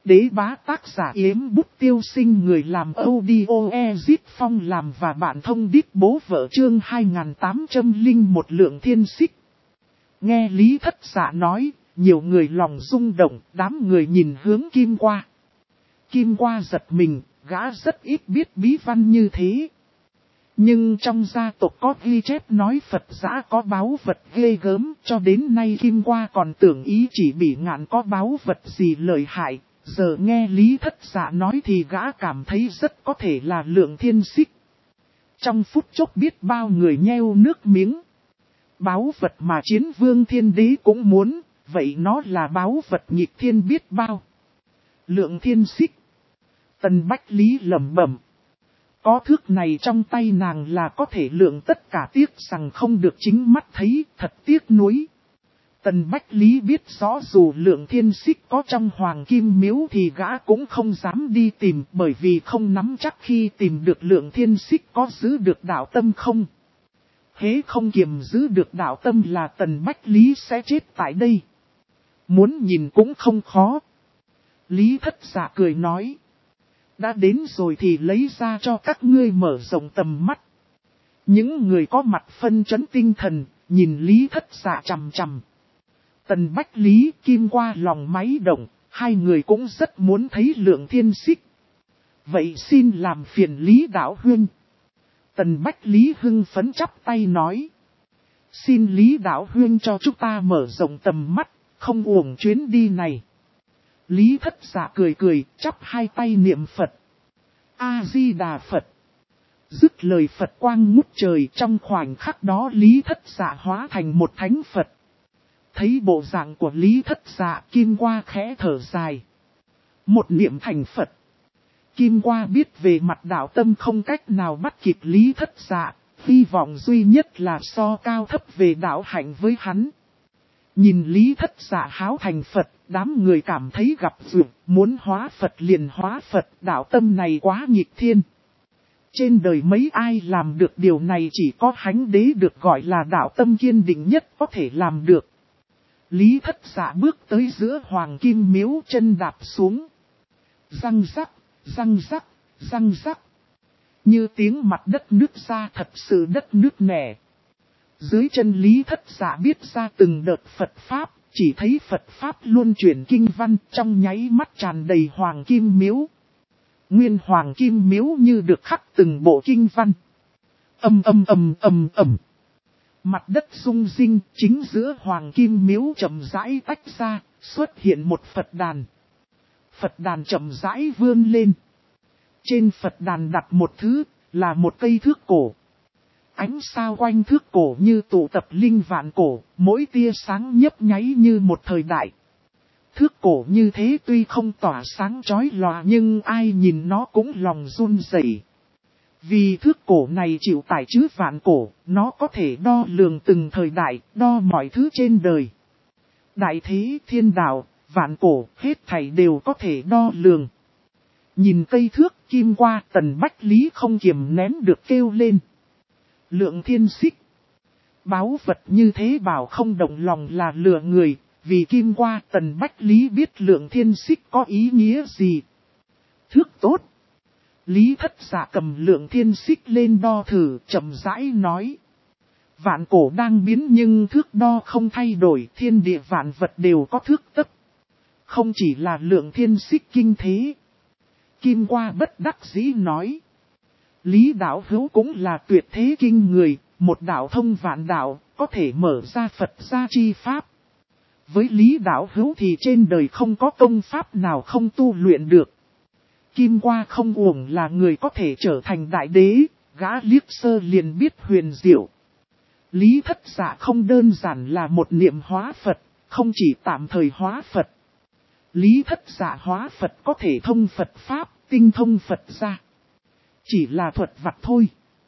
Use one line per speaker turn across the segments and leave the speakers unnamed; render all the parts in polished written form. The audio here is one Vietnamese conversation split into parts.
Đế bá tác giả Yếm Bút Tiêu Sinh, người làm audio Ezit Phong làm và bạn thông đít bố vợ chương 2801 Lượng Thiên Xích. Nghe Lý Thất Dạ nói, nhiều người lòng rung động, đám người nhìn hướng Kim Qua. Kim Qua giật mình, gã rất ít biết bí văn như thế. Nhưng trong gia tộc có ghi chép nói Phật giã có báu vật ghê gớm, cho đến nay Kim Qua còn tưởng ý chỉ Bỉ Ngạn có báu vật gì lợi hại. Giờ nghe Lý Thất Dạ nói thì gã cảm thấy rất có thể là Lượng Thiên Xích. Trong phút chốc biết bao người nheo nước miếng. Báu vật mà Chiến Vương Thiên Đế cũng muốn, vậy nó là báu vật nghịch thiên biết bao. Lượng Thiên Xích. Tần Bách Lý lẩm bẩm. Có thước này trong tay nàng là có thể lượng tất cả, tiếc rằng không được chính mắt thấy, thật tiếc nuối. Tần Bách Lý biết rõ dù Lượng Thiên Xích có trong Hoàng Kim Miếu thì gã cũng không dám đi tìm, bởi vì không nắm chắc khi tìm được Lượng Thiên Xích có giữ được đạo tâm không. Hễ không kiềm giữ được đạo tâm là Tần Bách Lý sẽ chết tại đây. Muốn nhìn cũng không khó. Lý Thất Dạ cười nói. Đã đến rồi thì lấy ra cho các ngươi mở rộng tầm mắt. Những người có mặt phân chấn tinh thần, nhìn Lý Thất Dạ chằm chằm. Tần Bách Lý, Kim Qua lòng máy động, hai người cũng rất muốn thấy Lượng Thiên Xích. Vậy xin làm phiền Lý Đạo Huynh. Tần Bách Lý hưng phấn chắp tay nói. Xin Lý Đạo Huynh cho chúng ta mở rộng tầm mắt, không uổng chuyến đi này. Lý Thất Dạ cười cười, chắp hai tay niệm Phật. A-di-đà Phật. Dứt lời Phật quang ngút trời, trong khoảnh khắc đó Lý Thất Dạ hóa thành một thánh Phật. Thấy bộ dạng của Lý Thất Dạ, Kim Qua khẽ thở dài. Một niệm thành Phật. Kim Qua biết về mặt đạo tâm không cách nào bắt kịp Lý Thất Dạ, hy vọng duy nhất là so cao thấp về đạo hạnh với hắn. Nhìn Lý Thất Dạ háo thành Phật, đám người cảm thấy gặp duyên, muốn hóa Phật liền hóa Phật, đạo tâm này quá nghịch thiên. Trên đời mấy ai làm được điều này, chỉ có Hánh Đế được gọi là đạo tâm kiên định nhất có thể làm được. Lý Thất Dạ bước tới giữa Hoàng Kim Miếu, chân đạp xuống. Răng rắc, răng rắc, răng rắc. Như tiếng mặt đất nứt ra, thật sự đất nứt nẻ. Dưới chân Lý Thất Dạ biết ra từng đợt Phật Pháp, chỉ thấy Phật Pháp luôn chuyển kinh văn, trong nháy mắt tràn đầy Hoàng Kim Miếu. Nguyên Hoàng Kim Miếu như được khắc từng bộ kinh văn. Ầm ầm ầm ầm ầm. Mặt đất rung rinh, chính giữa Hoàng Kim Miếu chậm rãi tách ra, xuất hiện một Phật đàn. Phật đàn chậm rãi vươn lên. Trên Phật đàn đặt một thứ, là một cây thước cổ. Ánh sao quanh thước cổ như tụ tập linh vạn cổ, mỗi tia sáng nhấp nháy như một thời đại. Thước cổ như thế tuy không tỏa sáng chói lòa nhưng ai nhìn nó cũng lòng run rẩy. Vì thước cổ này chịu tải chứa vạn cổ, nó có thể đo lường từng thời đại, đo mọi thứ trên đời. Đại thế, thiên đạo, vạn cổ, hết thảy đều có thể đo lường. Nhìn cây thước, Kim Qua, Tần Bách Lý không kiềm nén được kêu lên. Lượng Thiên Xích. Báu vật như thế bảo không động lòng là lừa người, vì Kim Qua, Tần Bách Lý biết Lượng Thiên Xích có ý nghĩa gì. Thước tốt. Lý Thất Dạ cầm Lượng Thiên Xích lên đo thử, chậm rãi nói. Vạn cổ đang biến nhưng thước đo không thay đổi, thiên địa vạn vật đều có thước tấc. Không chỉ là Lượng Thiên Xích kinh thế. Kim Qua bất đắc dĩ nói. Lý Đạo Hữu cũng là tuyệt thế kinh người, một đạo thông vạn đạo, có thể mở ra Phật gia chi pháp. Với Lý Đạo Hữu thì trên đời không có công pháp nào không tu luyện được. Kim Qua không uổng là người có thể trở thành đại đế, gã liếc sơ liền biết huyền diệu. Lý Thất Dạ không đơn giản là một niệm hóa Phật, không chỉ tạm thời hóa Phật. Lý Thất Dạ hóa Phật có thể thông Phật Pháp, tinh thông Phật gia. Chỉ là thuật vặt thôi.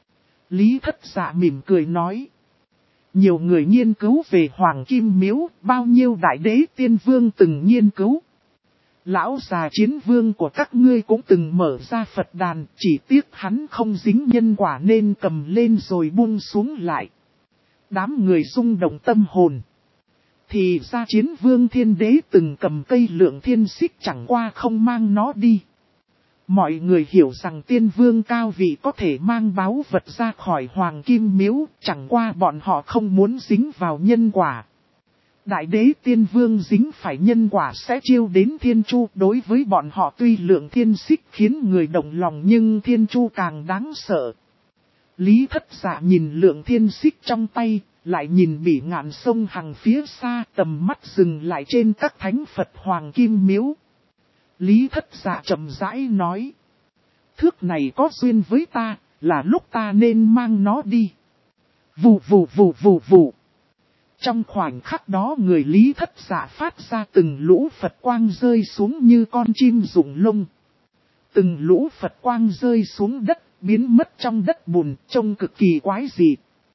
Lý Thất Dạ mỉm cười nói. Nhiều người nghiên cứu về Hoàng Kim Miếu, bao nhiêu đại đế tiên vương từng nghiên cứu. Lão già Chiến Vương của các ngươi cũng từng mở ra Phật đàn, chỉ tiếc hắn không dính nhân quả nên cầm lên rồi buông xuống lại. Đám người rung động tâm hồn. Thì ra Chiến Vương Thiên Đế từng cầm cây Lượng Thiên Xích chẳng qua không mang nó đi. Mọi người hiểu rằng Tiên Vương cao vị có thể mang báu vật ra khỏi Hoàng Kim Miếu, chẳng qua bọn họ không muốn dính vào nhân quả. Đại đế Tiên Vương dính phải nhân quả sẽ chiêu đến Thiên Chu. Đối với bọn họ tuy Lượng Thiên Xích khiến người động lòng nhưng Thiên Chu càng đáng sợ. Lý Thất Dạ nhìn Lượng Thiên Xích trong tay, lại nhìn Bỉ Ngạn sông Hằng phía xa, tầm mắt dừng lại trên các thánh Phật Hoàng Kim Miếu. Lý Thất Dạ chậm rãi nói. Thước này có duyên với ta, là lúc ta nên mang nó đi. Vù vù vù vù vù. Trong khoảnh khắc đó người Lý Thất Dạ phát ra từng lũ Phật quang rơi xuống như con chim rụng lông. Từng lũ Phật quang rơi xuống đất, biến mất trong đất bùn, trông cực kỳ quái dị.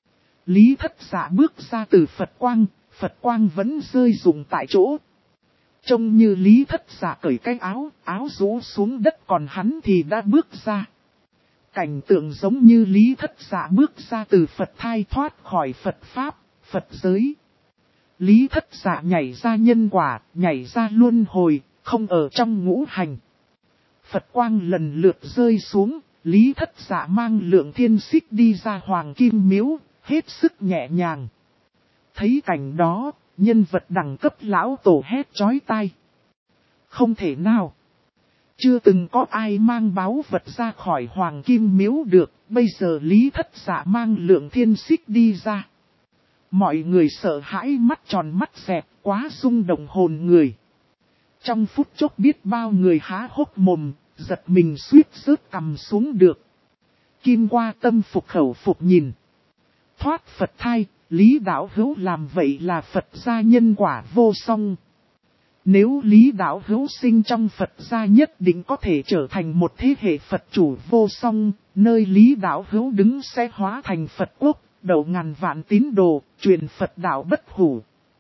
Lý Thất Dạ bước ra từ Phật quang vẫn rơi rụng tại chỗ. Trông như Lý Thất Dạ cởi cái áo rũ xuống đất còn hắn thì đã bước ra. Cảnh tượng giống như Lý Thất Dạ bước ra từ Phật thai thoát khỏi Phật Pháp, Phật giới. Lý Thất Dạ nhảy ra nhân quả, nhảy ra luân hồi, không ở trong ngũ hành. Phật quang lần lượt rơi xuống, Lý Thất Dạ mang Lượng Thiên Xích đi ra Hoàng Kim Miếu, hết sức nhẹ nhàng. Thấy cảnh đó, nhân vật đẳng cấp lão tổ hét chói tai. Không thể nào. Chưa từng có ai mang báu vật ra khỏi Hoàng Kim Miếu được, bây giờ Lý Thất Dạ mang Lượng Thiên Xích đi ra. Mọi người sợ hãi mắt tròn mắt dẹt, quá rung động hồn người. Trong phút chốc biết bao người há hốc mồm, giật mình suýt rớt cằm xuống được. Kim qua tâm phục khẩu phục nhìn. Thoát Phật thai, Lý Đạo Hữu làm vậy là Phật gia nhân quả vô song. Nếu Lý Đạo Hữu sinh trong Phật gia nhất định có thể trở thành một thế hệ Phật chủ vô song, nơi Lý Đạo Hữu đứng sẽ hóa thành Phật quốc, đầu ngàn vạn tín đồ, truyền Phật đạo bất hủ.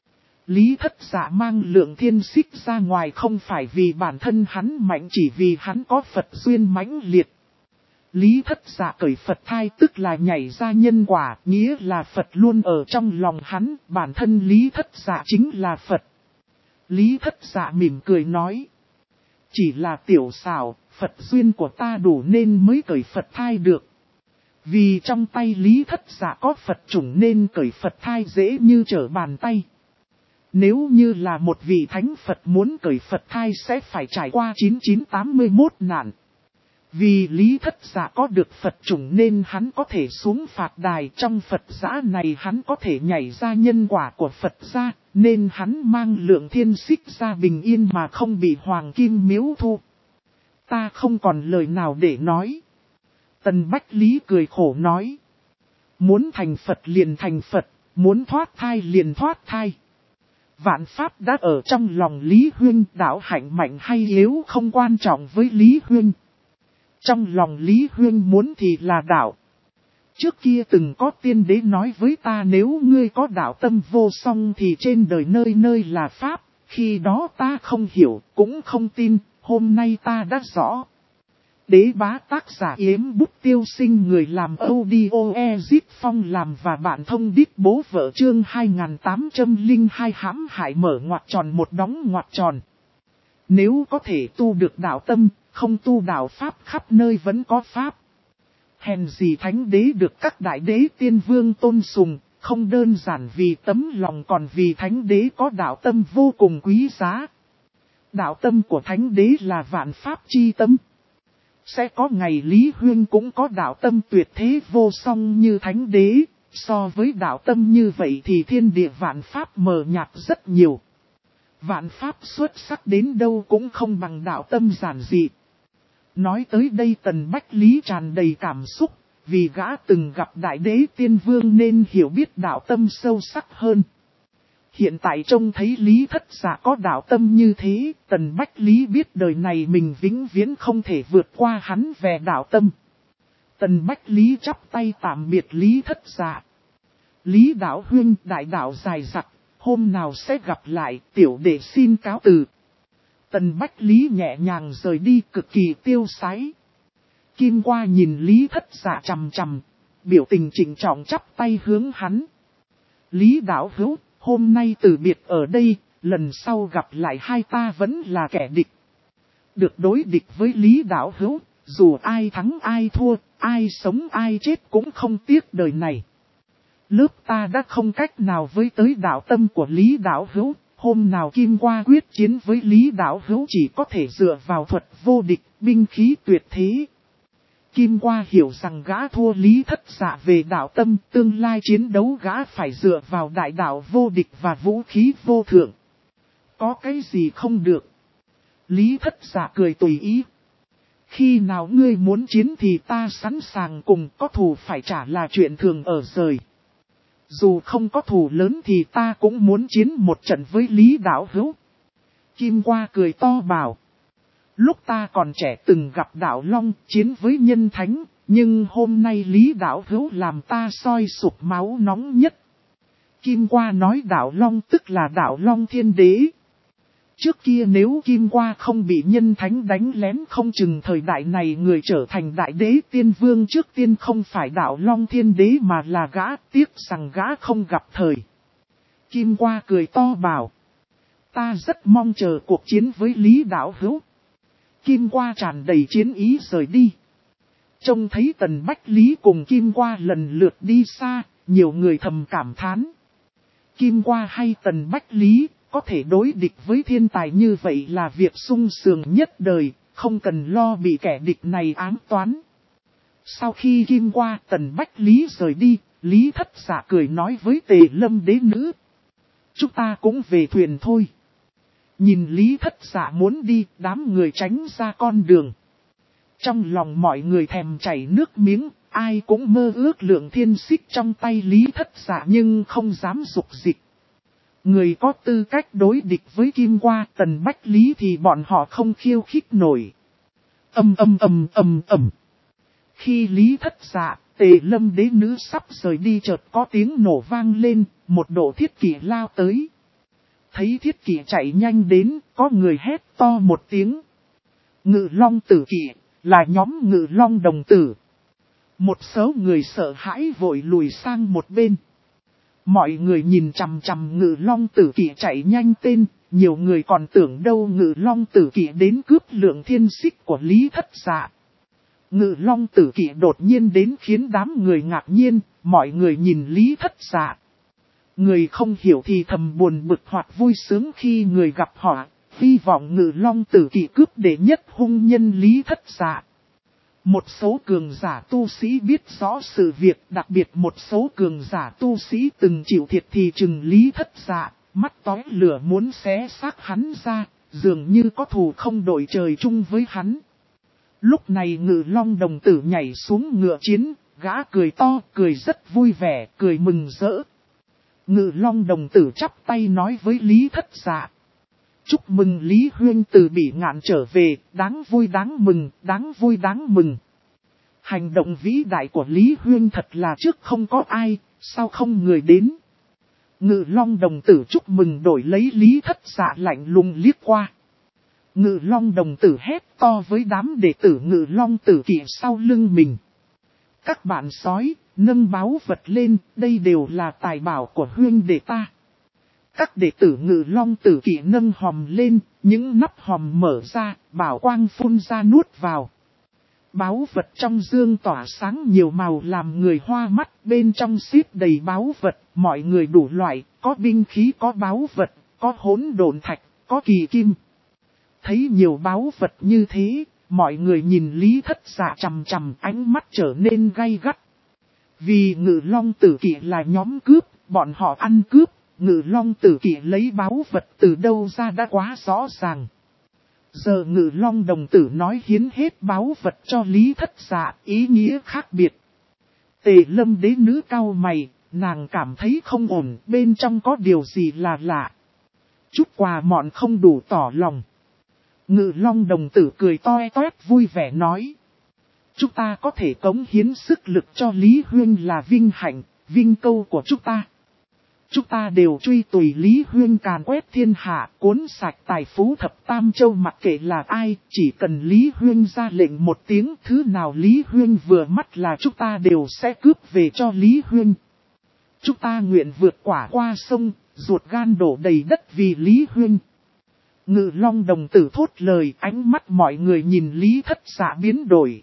Lý Thất Dạ mang Lượng Thiên Xích ra ngoài không phải vì bản thân hắn mạnh, chỉ vì hắn có Phật duyên mãnh liệt. Lý Thất Dạ cởi Phật thai tức là nhảy ra nhân quả, nghĩa là Phật luôn ở trong lòng hắn, bản thân Lý Thất Dạ chính là Phật. Lý Thất Dạ mỉm cười nói. Chỉ là tiểu xảo, Phật duyên của ta đủ nên mới cởi Phật thai được. Vì trong tay Lý Thất Dạ có Phật chủng nên cởi Phật thai dễ như trở bàn tay. Nếu như là một vị thánh Phật muốn cởi Phật thai sẽ phải trải qua 9981 nạn. Vì Lý Thất Dạ có được Phật chủng nên hắn có thể xuống phạt đài, trong Phật giã này hắn có thể nhảy ra nhân quả của Phật gia, nên hắn mang Lượng Thiên Xích ra bình yên mà không bị Hoàng Kim Miếu thu. Ta không còn lời nào để nói. Tần Bách Lý cười khổ nói. Muốn thành Phật liền thành Phật, muốn thoát thai liền thoát thai. Vạn pháp đã ở trong lòng Lý Huynh, đạo hạnh mạnh hay yếu không quan trọng với Lý Huynh. Trong lòng Lý Huynh muốn thì là đạo. Trước kia từng có tiên đế nói với ta nếu ngươi có đạo tâm vô song thì trên đời nơi nơi là pháp, khi đó ta không hiểu, cũng không tin, hôm nay ta đã rõ. Đế bá tác giả Yếm Bút Tiêu Sinh, người làm audio Ezit Phong làm và bạn thông đít bố vợ chương 2802 hãm hại mở ngoặc tròn một đóng ngoặc tròn. Nếu có thể tu được đạo tâm, không tu đạo pháp khắp nơi vẫn có pháp. Hèn gì thánh đế được các đại đế tiên vương tôn sùng, không đơn giản vì tấm lòng còn vì thánh đế có đạo tâm vô cùng quý giá. Đạo tâm của thánh đế là vạn pháp chi tâm. Sẽ có ngày Lý Huynh cũng có đạo tâm tuyệt thế vô song như thánh đế, so với đạo tâm như vậy thì thiên địa vạn pháp mờ nhạt rất nhiều. Vạn pháp xuất sắc đến đâu cũng không bằng đạo tâm giản dị. Nói tới đây Tần Bách Lý tràn đầy cảm xúc, vì gã từng gặp đại đế tiên vương nên hiểu biết đạo tâm sâu sắc hơn. Hiện tại trông thấy Lý Thất Dạ có đạo tâm như thế, Tần Bách Lý biết đời này mình vĩnh viễn không thể vượt qua hắn về đạo tâm. Tần Bách Lý chắp tay tạm biệt Lý Thất Dạ. Lý đạo huynh, đại đạo dài dặc, hôm nào sẽ gặp lại, tiểu đệ xin cáo từ. Tần Bách Lý nhẹ nhàng rời đi cực kỳ tiêu sái. Kim qua nhìn Lý Thất Dạ chằm chằm, biểu tình trịnh trọng chắp tay hướng hắn. Lý đạo hữu, hôm nay từ biệt ở đây, lần sau gặp lại hai ta vẫn là kẻ địch. Được đối địch với Lý Đạo Hữu, dù ai thắng ai thua, ai sống ai chết cũng không tiếc đời này. Lớp ta đã không cách nào với tới đạo tâm của Lý Đạo Hữu, hôm nào Kim Qua quyết chiến với Lý Đạo Hữu chỉ có thể dựa vào thuật vô địch, binh khí tuyệt thế. Kim Qua hiểu rằng gã thua Lý Thất Dạ về đạo tâm, tương lai chiến đấu gã phải dựa vào đại đạo vô địch và vũ khí vô thượng. Có cái gì không được? Lý Thất Dạ cười tùy ý. Khi nào ngươi muốn chiến thì ta sẵn sàng cùng, có thù phải trả là chuyện thường ở rời. Dù không có thù lớn thì ta cũng muốn chiến một trận với Lý Đạo Hữu. Kim Qua cười to bảo. Lúc ta còn trẻ từng gặp Đạo Long chiến với nhân thánh, nhưng hôm nay Lý Đạo Hữu làm ta soi sục máu nóng nhất. Kim Qua nói Đạo Long tức là Đạo Long Thiên Đế. Trước kia nếu Kim Qua không bị nhân thánh đánh lén không chừng thời đại này người trở thành đại đế tiên vương trước tiên không phải Đạo Long Thiên Đế mà là gã, tiếc rằng gã không gặp thời. Kim Qua cười to bảo. Ta rất mong chờ cuộc chiến với Lý Đạo Hữu. Kim Qua tràn đầy chiến ý rời đi. Trông thấy Tần Bách Lý cùng Kim Qua lần lượt đi xa, nhiều người thầm cảm thán. Kim Qua hay Tần Bách Lý, có thể đối địch với thiên tài như vậy là việc sung sướng nhất đời, không cần lo bị kẻ địch này ám toán. Sau khi Kim Qua Tần Bách Lý rời đi, Lý Thất Dạ cười nói với Tề Lâm đế nữ. Chúng ta cũng về thuyền thôi. Nhìn Lý Thất Dạ muốn đi, đám người tránh ra con đường. Trong lòng mọi người thèm chảy nước miếng, ai cũng mơ ước lượng thiên xích trong tay Lý Thất Dạ nhưng không dám dục dịch. Người có tư cách đối địch với Kim Qua Tần Bách Lý thì bọn họ không khiêu khích nổi. Khi Lý Thất Dạ, Tề Lâm đế nữ sắp rời đi chợt có tiếng nổ vang lên, một đội thiết kỵ lao tới. Thấy thiết kỵ chạy nhanh đến, có người hét to một tiếng. Ngự Long tử kỵ, là nhóm Ngự Long đồng tử. Một số người sợ hãi vội lùi sang một bên. Mọi người nhìn chằm chằm Ngự Long tử kỵ chạy nhanh tên, nhiều người còn tưởng đâu Ngự Long tử kỵ đến cướp lượng thiên xích của Lý Thất Dạ. Ngự Long tử kỵ đột nhiên đến khiến đám người ngạc nhiên, mọi người nhìn Lý Thất Dạ. Người không hiểu thì thầm buồn bực hoặc vui sướng khi người gặp họ, hy vọng Ngự Long tử kỵ cướp đệ nhất hung nhân Lý Thất Dạ. Một số cường giả tu sĩ biết rõ sự việc, đặc biệt một số cường giả tu sĩ từng chịu thiệt thì chừng Lý Thất Dạ, mắt tóe lửa muốn xé xác hắn ra, dường như có thù không đội trời chung với hắn. Lúc này Ngự Long đồng tử nhảy xuống ngựa chiến, gã cười to, cười rất vui vẻ, cười mừng rỡ. Ngự Long đồng tử chắp tay nói với Lý Thất Dạ. Chúc mừng Lý Huyên từ Bỉ Ngạn trở về, đáng vui đáng mừng, đáng vui đáng mừng. Hành động vĩ đại của Lý Huyên thật là trước không có ai, sao không người đến. Ngự Long đồng tử chúc mừng đổi lấy Lý Thất Dạ lạnh lùng liếc qua. Ngự Long đồng tử hét to với đám đệ tử Ngự Long tử kỵ sau lưng mình. Các bạn sói, nâng báu vật lên, đây đều là tài bảo của Huyên đệ ta. Các đệ tử Ngự Long tử kỵ nâng hòm lên, những nắp hòm mở ra, bảo quang phun ra nuốt vào. Báu vật trong dương tỏa sáng nhiều màu làm người hoa mắt, bên trong xếp đầy báu vật, mọi người đủ loại, có binh khí, có báu vật, có hỗn độn thạch, có kỳ kim. Thấy nhiều báu vật như thế, mọi người nhìn Lý Thất Dạ chằm chằm, ánh mắt trở nên gay gắt. Vì Ngự Long tử kỵ là nhóm cướp, bọn họ ăn cướp, Ngự Long tử kỵ lấy báu vật từ đâu ra đã quá rõ ràng. Giờ Ngự Long đồng tử nói hiến hết báu vật cho Lý Thất Dạ, ý nghĩa khác biệt. Tề Lâm đế nữ cau mày, nàng cảm thấy không ổn, bên trong có điều gì là lạ. Chút quà mọn không đủ tỏ lòng. Ngự Long đồng tử cười toe toét vui vẻ nói. Chúng ta có thể cống hiến sức lực cho Lý Huyên là vinh hạnh, vinh câu của chúng ta. Chúng ta đều truy tùy Lý Huyên càn quét thiên hạ, cuốn sạch tài phú thập tam châu mặc kệ là ai, chỉ cần Lý Huyên ra lệnh một tiếng, thứ nào Lý Huyên vừa mắt là chúng ta đều sẽ cướp về cho Lý Huyên. Chúng ta nguyện vượt quả qua sông, ruột gan đổ đầy đất vì Lý Huynh. Ngự Long đồng tử thốt lời, ánh mắt mọi người nhìn Lý Thất Dạ biến đổi.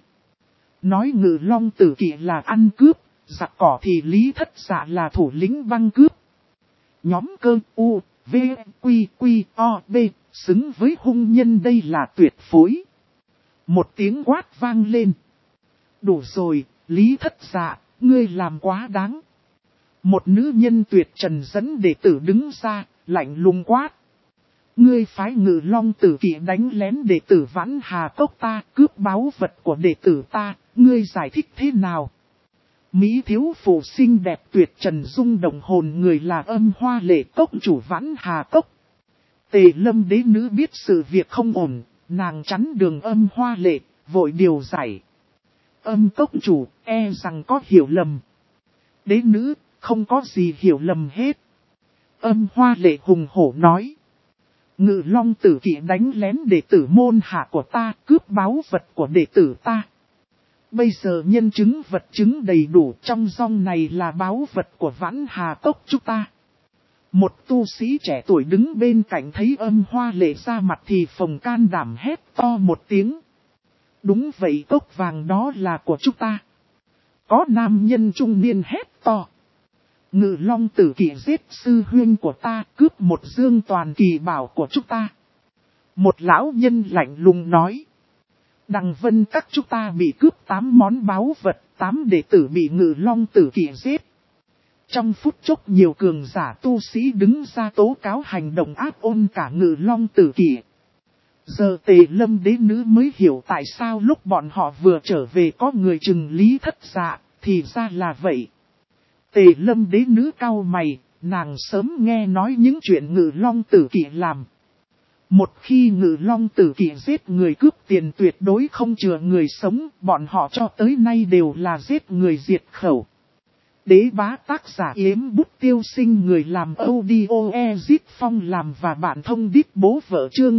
Nói Ngự Long tử kỵ là ăn cướp, giặc cỏ thì Lý Thất Dạ là thủ lĩnh băng cướp. Nhóm cơ U, V, Quy, Quy, O, B, xứng với hung nhân đây là tuyệt phối. Một tiếng quát vang lên. Đủ rồi, Lý Thất Dạ, ngươi làm quá đáng. Một nữ nhân tuyệt trần dẫn đệ tử đứng ra, lạnh lùng quát. Ngươi phái Ngự Long tử kỵ đánh lén đệ tử Vãn Hà Cốc ta, cướp báu vật của đệ tử ta, ngươi giải thích thế nào? Mỹ thiếu phụ xinh đẹp tuyệt trần rung động hồn người là Âm Hoa Lệ Cốc chủ Vãn Hà Cốc. Tề Lâm đế nữ biết sự việc không ổn, nàng chắn đường Âm Hoa Lệ, vội điều giải. Âm cốc chủ, e rằng có hiểu lầm. Đế nữ, không có gì hiểu lầm hết. Âm Hoa Lệ hùng hổ nói. Ngự Long tử kỵ đánh lén đệ tử môn hạ của ta, cướp báu vật của đệ tử ta. Bây giờ nhân chứng vật chứng đầy đủ, trong dòng này là báu vật của Vãn Hà Cốc chúng ta. Một tu sĩ trẻ tuổi đứng bên cạnh thấy Âm Hoa Lệ ra mặt thì phồng can đảm hét to một tiếng. Đúng vậy, cốc vàng đó là của chúng ta. Có nam nhân trung niên hét to. Ngự Long tử kỵ giết sư huynh của ta, cướp một dương toàn kỳ bảo của chúng ta. Một lão nhân lạnh lùng nói. Đằng Vân các chúng ta bị cướp 8 món báu vật, 8 đệ tử bị Ngự Long tử kỵ giết. Trong phút chốc nhiều cường giả tu sĩ đứng ra tố cáo hành động ác ôn cả Ngự Long tử kỵ. Giờ Tề Lâm đế nữ mới hiểu tại sao lúc bọn họ vừa trở về có người trừng Lý Thất Dạ, thì ra là vậy. Tề Lâm đế nữ cau mày, nàng sớm nghe nói những chuyện Ngự Long tử kỵ làm. Một khi Ngự Long tử kỵ giết người cướp tiền tuyệt đối không chừa người sống, bọn họ cho tới nay đều là giết người diệt khẩu. Đế bá tác giả Yếm Bút Tiêu Sinh người làm audio Ezit Phong làm và bạn thông đít bố vợ chương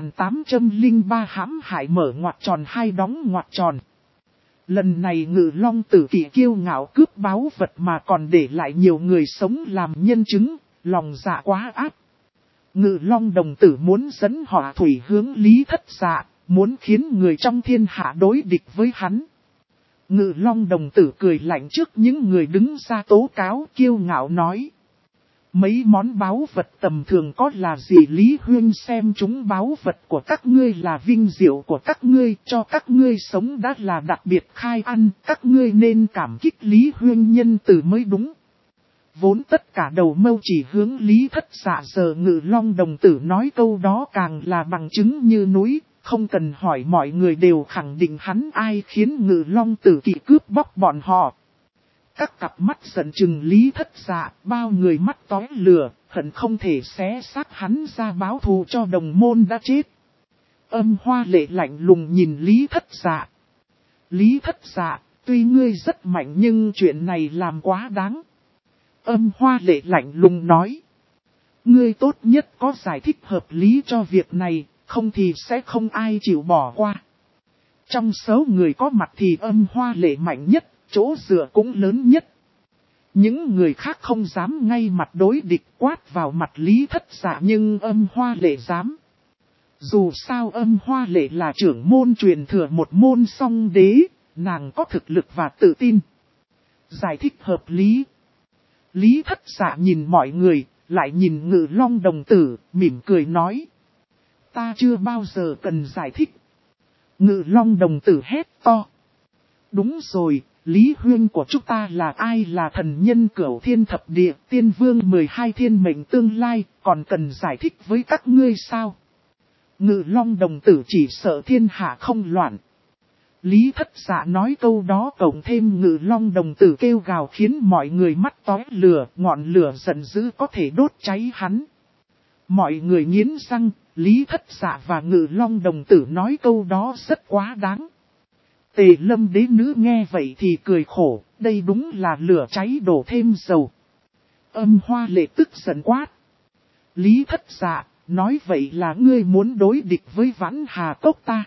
2803 hãm hại mở ngoặc tròn hai đóng ngoặc tròn. Lần này Ngự Long tử kỵ kiêu ngạo cướp báu vật mà còn để lại nhiều người sống làm nhân chứng, lòng dạ quá ác. Ngự Long đồng tử muốn dẫn họ thủy hướng Lý Thất Dạ, muốn khiến người trong thiên hạ đối địch với hắn. Ngự Long đồng tử cười lạnh trước những người đứng ra tố cáo kiêu ngạo nói. Mấy món báu vật tầm thường có là gì Lý Huyên xem chúng báu vật của các ngươi là vinh diệu của các ngươi cho các ngươi sống đã là đặc biệt khai ăn, các ngươi nên cảm kích Lý Huyên nhân từ mới đúng. Vốn tất cả đầu mâu chỉ hướng Lý Thất Dạ giờ Ngự Long đồng tử nói câu đó càng là bằng chứng như núi. Không cần hỏi mọi người đều khẳng định hắn ai khiến Ngự Long tử kỵ cướp bóc bọn họ. Các cặp mắt giận chừng Lý Thất Dạ, bao người mắt tói lửa, hận không thể xé xác hắn ra báo thù cho đồng môn đã chết. Âm Hoa Lệ lạnh lùng nhìn Lý Thất Dạ. Lý Thất Dạ, tuy ngươi rất mạnh nhưng chuyện này làm quá đáng. Âm Hoa Lệ lạnh lùng nói. Ngươi tốt nhất có giải thích hợp lý cho việc này. Không thì sẽ không ai chịu bỏ qua. Trong số người có mặt thì Âm Hoa Lệ mạnh nhất, chỗ dựa cũng lớn nhất. Những người khác không dám ngay mặt đối địch quát vào mặt Lý Thất Dạ nhưng Âm Hoa Lệ dám. Dù sao Âm Hoa Lệ là trưởng môn truyền thừa một môn song đế, nàng có thực lực và tự tin. Giải thích hợp lý. Lý Thất Dạ nhìn mọi người, lại nhìn Ngự Long đồng tử, mỉm cười nói. Ta chưa bao giờ cần giải thích. Ngự Long đồng tử hét to. Đúng rồi, Lý Huyên của chúng ta là ai là thần nhân cửu thiên thập địa, tiên vương 12 thiên mệnh tương lai, còn cần giải thích với các ngươi sao? Ngự Long đồng tử chỉ sợ thiên hạ không loạn. Lý Thất Dạ nói câu đó cộng thêm Ngự Long đồng tử kêu gào khiến mọi người mắt tói lửa, ngọn lửa giận dữ có thể đốt cháy hắn. Mọi người nghiến răng, Lý Thất Dạ và Ngự Long đồng tử nói câu đó rất quá đáng. Tề Lâm đế nữ nghe vậy thì cười khổ, đây đúng là lửa cháy đổ thêm dầu. Âm Hoa Lệ tức giận quát. Lý Thất Dạ, nói vậy là ngươi muốn đối địch với Vãn Hà Cốc ta.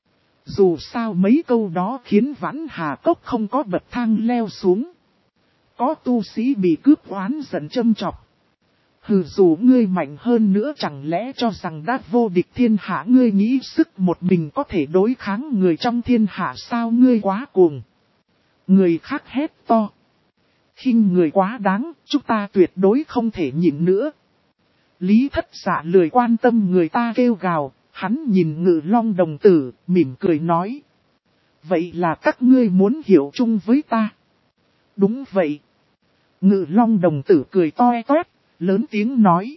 Dù sao mấy câu đó khiến Vãn Hà Cốc không có bậc thang leo xuống. Có tu sĩ bị cướp oán giận châm chọc. Hừ, dù ngươi mạnh hơn nữa chẳng lẽ cho rằng đã vô địch thiên hạ, ngươi nghĩ sức một mình có thể đối kháng người trong thiên hạ sao, ngươi quá cuồng. Người khác hét to. Khinh người quá đáng, chúng ta tuyệt đối không thể nhịn nữa. Lý Thất Dạ lười quan tâm người ta kêu gào, hắn nhìn Ngự Long đồng tử, mỉm cười nói. Vậy là các ngươi muốn hiểu chung với ta. Đúng vậy. Ngự Long đồng tử cười toe toét, lớn tiếng nói.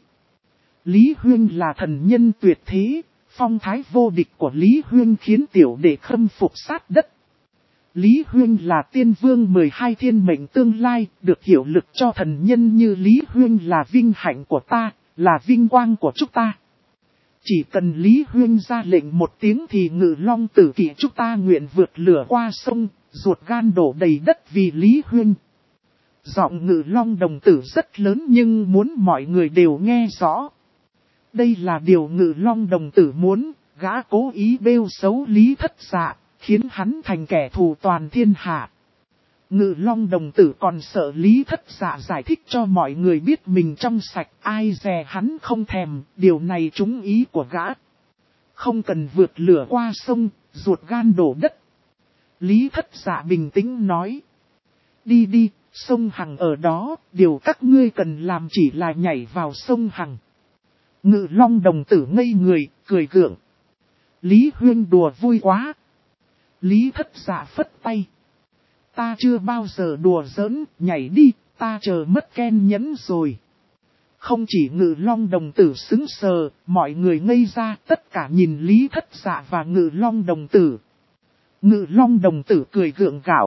Lý Huyên là thần nhân tuyệt thế, phong thái vô địch của Lý Huyên khiến tiểu đệ khâm phục sát đất. Lý Huyên là tiên vương 12 thiên mệnh tương lai, được hiệu lực cho thần nhân như Lý Huyên là vinh hạnh của ta, là vinh quang của chúng ta. Chỉ cần Lý Huyên ra lệnh một tiếng thì Ngự Long tử kỵ chúng ta nguyện vượt lửa qua sông, ruột gan đổ đầy đất vì Lý Huyên. Giọng Ngự Long đồng tử rất lớn nhưng muốn mọi người đều nghe rõ. Đây là điều Ngự Long đồng tử muốn, gã cố ý bêu xấu Lý Thất Dạ, khiến hắn thành kẻ thù toàn thiên hạ. Ngự Long đồng tử còn sợ Lý Thất Dạ giải thích cho mọi người biết mình trong sạch, ai dè hắn không thèm, điều này trúng ý của gã. Không cần vượt lửa qua sông, ruột gan đổ đất. Lý Thất Dạ bình tĩnh nói. Đi đi, sông Hằng ở đó, điều các ngươi cần làm chỉ là nhảy vào sông Hằng. Ngự Long đồng tử ngây người, cười gượng. Lý Huyên đùa vui quá. Lý Thất Dạ phất tay. Ta chưa bao giờ đùa giỡn, nhảy đi, ta chờ mất kiên nhẫn rồi. Không chỉ Ngự Long đồng tử sững sờ, mọi người ngây ra, tất cả nhìn Lý Thất Dạ và Ngự Long đồng tử. Ngự Long đồng tử cười gượng gạo.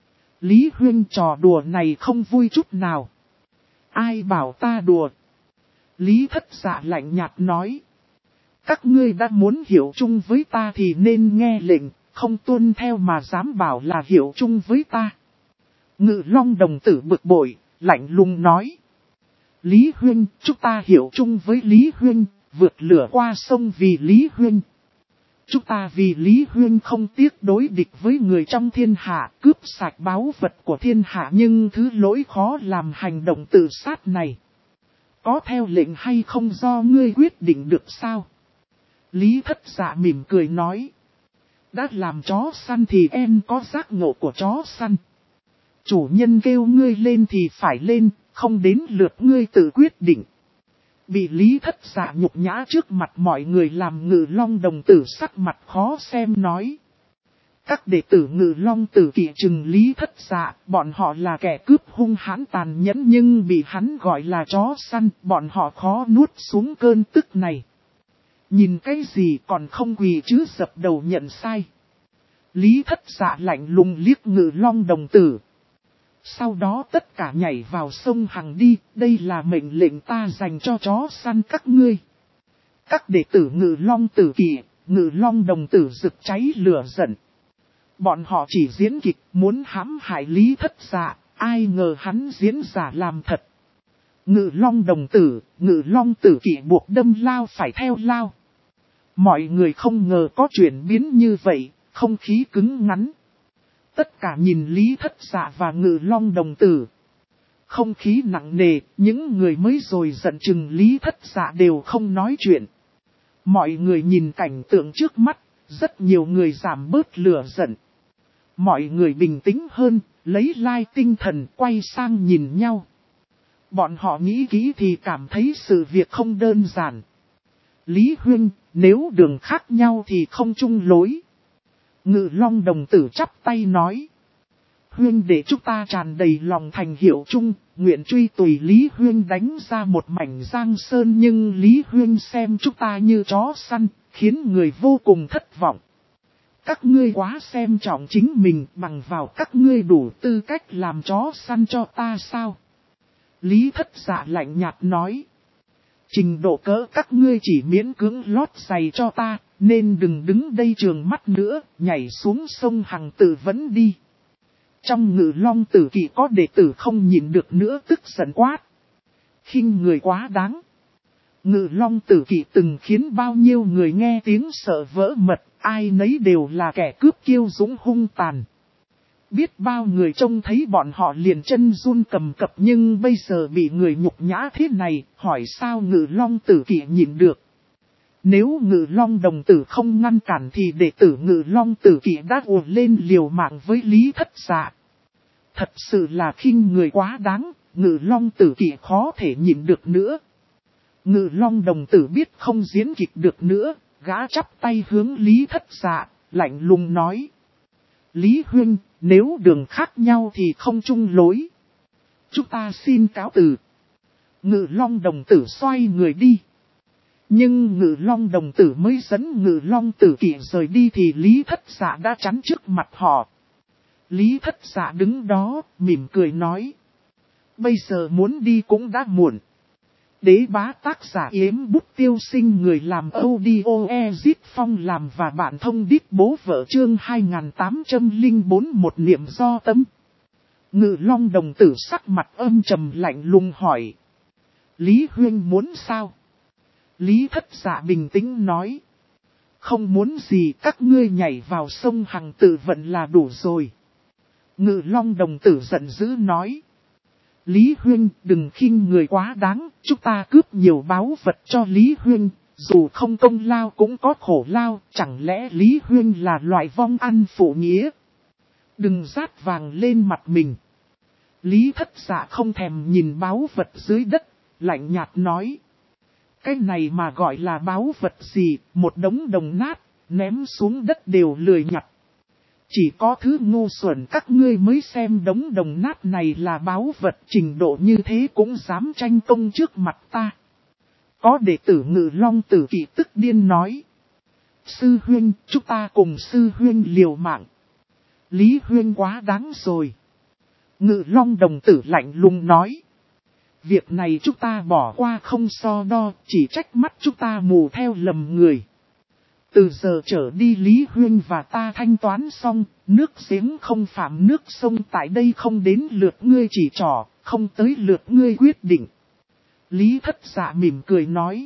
Lý Huyên trò đùa này không vui chút nào. Ai bảo ta đùa? Lý Thất Dạ lạnh nhạt nói. Các ngươi đã muốn hiểu chung với ta thì nên nghe lệnh, không tuân theo mà dám bảo là hiểu chung với ta. Ngự Long đồng tử bực bội, lạnh lùng nói. Lý Huyên, chúng ta hiểu chung với Lý Huyên, vượt lửa qua sông vì Lý Huyên. Chúng ta vì Lý Huyên không tiếc đối địch với người trong thiên hạ, cướp sạch báu vật của thiên hạ, nhưng thứ lỗi khó làm hành động tự sát này. Có theo lệnh hay không do ngươi quyết định được sao? Lý Thất Dạ mỉm cười nói. Đã làm chó săn thì em có giác ngộ của chó săn. Chủ nhân kêu ngươi lên thì phải lên, không đến lượt ngươi tự quyết định. Bị Lý Thất Dạ nhục nhã trước mặt mọi người làm Ngự Long đồng tử sắc mặt khó xem nói. Các đệ tử Ngự Long tử kỵ trừng Lý Thất Dạ, bọn họ là kẻ cướp hung hãn tàn nhẫn nhưng bị hắn gọi là chó săn, bọn họ khó nuốt xuống cơn tức này. Nhìn cái gì còn không quỳ chứ, dập đầu nhận sai. Lý Thất Dạ lạnh lùng liếc Ngự Long đồng tử. Sau đó tất cả nhảy vào sông Hằng đi, đây là mệnh lệnh ta dành cho chó săn các ngươi. Các đệ tử Ngự Long tử kỵ, Ngự Long đồng tử rực cháy lửa giận. Bọn họ chỉ diễn kịch muốn hãm hại Lý Thất Dạ, ai ngờ hắn diễn giả làm thật. Ngự Long đồng tử, Ngự Long tử kỵ buộc đâm lao phải theo lao. Mọi người không ngờ có chuyển biến như vậy, không khí cứng ngắn. Tất cả nhìn Lý Thất Dạ và Ngự Long đồng tử. Không khí nặng nề, những người mới rồi giận chừng Lý Thất Dạ đều không nói chuyện. Mọi người nhìn cảnh tượng trước mắt, rất nhiều người giảm bớt lửa giận. Mọi người bình tĩnh hơn, lấy lại tinh thần quay sang nhìn nhau. Bọn họ nghĩ kỹ thì cảm thấy sự việc không đơn giản. Lý Huyên, nếu đường khác nhau thì không chung lối. Ngự Long đồng tử chắp tay nói. Huyên để chúng ta tràn đầy lòng thành hiệu chung, nguyện truy tùy Lý Huyên đánh ra một mảnh giang sơn, nhưng Lý Huyên xem chúng ta như chó săn, khiến người vô cùng thất vọng. Các ngươi quá xem trọng chính mình, bằng vào các ngươi đủ tư cách làm chó săn cho ta sao? Lý Thất Dạ lạnh nhạt nói. Trình độ cỡ các ngươi chỉ miễn cưỡng lót giày cho ta, nên đừng đứng đây trừng mắt nữa, nhảy xuống sông Hằng tự vẫn đi. Trong Ngự Long tử kỵ có đệ tử không nhịn được nữa tức giận quát. Khinh người quá đáng. Ngự Long tử kỵ từng khiến bao nhiêu người nghe tiếng sợ vỡ mật, ai nấy đều là kẻ cướp kiêu dũng hung tàn. Biết bao người trông thấy bọn họ liền chân run cầm cập, nhưng bây giờ bị người nhục nhã thế này, hỏi sao Ngự Long Tử Kỵ nhịn được. Nếu Ngự Long đồng tử không ngăn cản thì đệ tử Ngự Long Tử Kỵ đã ùa lên liều mạng với Lý Thất Dạ. Thật sự là khinh người quá đáng, Ngự Long Tử Kỵ khó thể nhịn được nữa. Ngự Long đồng tử biết không diễn kịch được nữa, gã chắp tay hướng Lý Thất Dạ, lạnh lùng nói. Lý Huynh, nếu đường khác nhau thì không chung lối. Chúng ta xin cáo từ. Ngự Long đồng tử xoay người đi. Nhưng Ngự Long đồng tử mới dẫn Ngự Long Tử Kỵ rời đi thì Lý Thất Dạ đã chắn trước mặt họ. Lý Thất Dạ đứng đó, mỉm cười nói. Bây giờ muốn đi cũng đã muộn. Đế bá tác giả Yếm Bút Tiêu Sinh, người làm audio Ezit Phong làm và bạn thông đít bố vợ chương 2804 một niệm do tâm. Ngự Long đồng tử sắc mặt âm trầm lạnh lùng hỏi. Lý Huynh muốn sao? Lý Thất Dạ bình tĩnh nói. Không muốn gì, các ngươi nhảy vào sông Hằng tự vận là đủ rồi. Ngự Long đồng tử giận dữ nói. Lý Huynh, đừng khinh người quá đáng, chúng ta cướp nhiều báu vật cho Lý Huynh, dù không công lao cũng có khổ lao, chẳng lẽ Lý Huynh là loại vong ăn phụ nghĩa? Đừng rát vàng lên mặt mình. Lý Thất Dạ không thèm nhìn báu vật dưới đất, lạnh nhạt nói. Cái này mà gọi là báu vật gì, một đống đồng nát, ném xuống đất đều lười nhặt. Chỉ có thứ ngu xuẩn các ngươi mới xem đống đồng nát này là báu vật, trình độ như thế cũng dám tranh công trước mặt ta. Có đệ tử Ngự Long Tử Kỵ tức điên nói. Sư Huynh, chúng ta cùng Sư Huynh liều mạng. Lý Huynh quá đáng rồi. Ngự Long đồng tử lạnh lùng nói. Việc này chúng ta bỏ qua không so đo, chỉ trách mắt chúng ta mù theo lầm người. Từ giờ trở đi Lý Huynh và ta thanh toán xong, nước giếng không phạm nước sông, tại đây không đến lượt ngươi chỉ trỏ, không tới lượt ngươi quyết định. Lý Thất Dạ mỉm cười nói.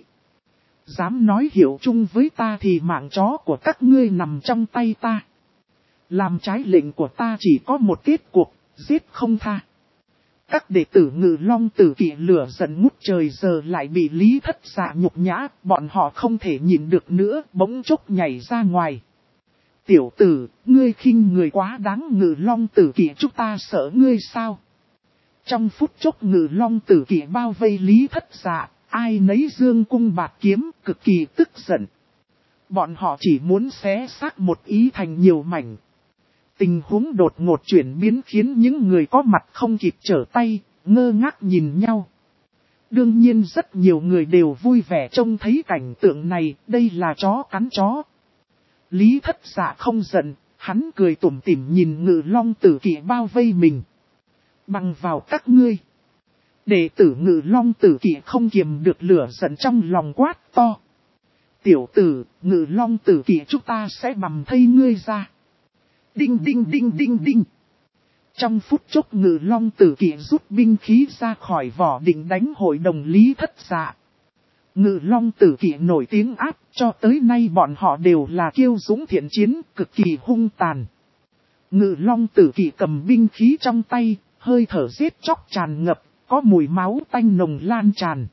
Dám nói hiểu chung với ta thì mạng chó của các ngươi nằm trong tay ta. Làm trái lệnh của ta chỉ có một kết cuộc, giết không tha. Các đệ tử Ngự Long Tử Kỵ lửa giận ngút trời giờ lại bị Lý Thất Dạ nhục nhã, bọn họ không thể nhịn được nữa, bỗng chốc nhảy ra ngoài. Tiểu tử, ngươi khinh người quá đáng, Ngự Long Tử Kỵ chúng ta sợ ngươi sao? Trong phút chốc Ngự Long Tử Kỵ bao vây Lý Thất Dạ, ai nấy dương cung bạt kiếm, cực kỳ tức giận. Bọn họ chỉ muốn xé xác một ý thành nhiều mảnh. Tình huống đột ngột chuyển biến khiến những người có mặt không kịp trở tay, ngơ ngác nhìn nhau. Đương nhiên rất nhiều người đều vui vẻ trông thấy cảnh tượng này, đây là chó cắn chó. Lý Thất Dạ không giận, hắn cười tủm tỉm nhìn Ngự Long Tử Kỵ bao vây mình. Bằng vào các ngươi. Đệ tử Ngự Long Tử Kỵ không kiềm được lửa giận trong lòng quát to. Tiểu tử, Ngự Long Tử Kỵ chúng ta sẽ bầm thây ngươi ra. Đinh đinh đinh đinh đinh. Trong phút chốc Ngự Long Tử Kỵ rút binh khí ra khỏi vỏ định đánh hội đồng Lý Thất Dạ. Ngự Long Tử Kỵ nổi tiếng áp, cho tới nay bọn họ đều là kiêu dũng thiện chiến, cực kỳ hung tàn. Ngự Long Tử Kỵ cầm binh khí trong tay, hơi thở giết chóc tràn ngập, có mùi máu tanh nồng lan tràn.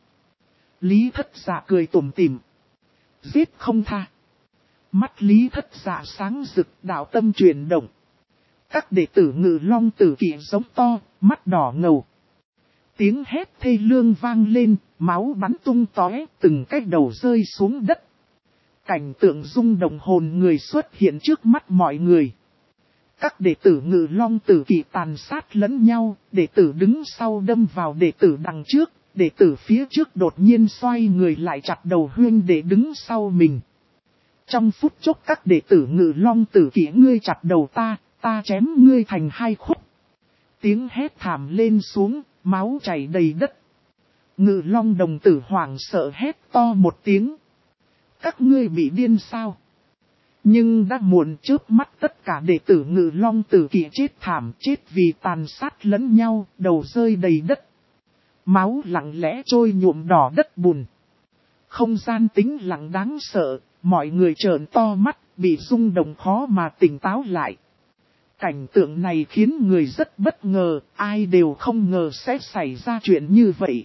Lý Thất Dạ cười tủm tỉm. Giết không tha. Mắt Lý Thất Dạ sáng rực, đạo tâm chuyển động. Các đệ tử Ngự Long Tử Kỵ giống to, mắt đỏ ngầu. Tiếng hét thê lương vang lên, máu bắn tung tóe, từng cái đầu rơi xuống đất. Cảnh tượng rung động hồn người xuất hiện trước mắt mọi người. Các đệ tử Ngự Long Tử Kỵ tàn sát lẫn nhau, đệ tử đứng sau đâm vào đệ tử đằng trước, đệ tử phía trước đột nhiên xoay người lại chặt đầu huynh đệ đứng sau mình. Trong phút chốc các đệ tử Ngự Long Tử Kỵ ngươi chặt đầu ta, ta chém ngươi thành hai khúc. Tiếng hét thảm lên xuống, máu chảy đầy đất. Ngự Long đồng tử hoảng sợ hét to một tiếng. Các ngươi bị điên sao? Nhưng đã muộn, chớp mắt tất cả đệ tử Ngự Long Tử Kỵ chết thảm, chết vì tàn sát lẫn nhau, đầu rơi đầy đất. Máu lặng lẽ trôi nhuộm đỏ đất bùn. Không gian tĩnh lặng đáng sợ, mọi người trợn to mắt, bị rung động khó mà tỉnh táo lại. Cảnh tượng này khiến người rất bất ngờ, ai đều không ngờ sẽ xảy ra chuyện như vậy.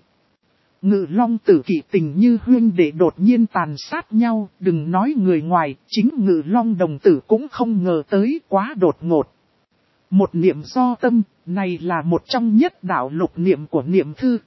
Ngự Long Tử Kỵ tình như huynh đệ đột nhiên tàn sát nhau, đừng nói người ngoài, chính Ngự Long Đồng Tử cũng không ngờ tới, quá đột ngột. Một niệm do tâm, này là một trong nhất đạo lục niệm của niệm thư.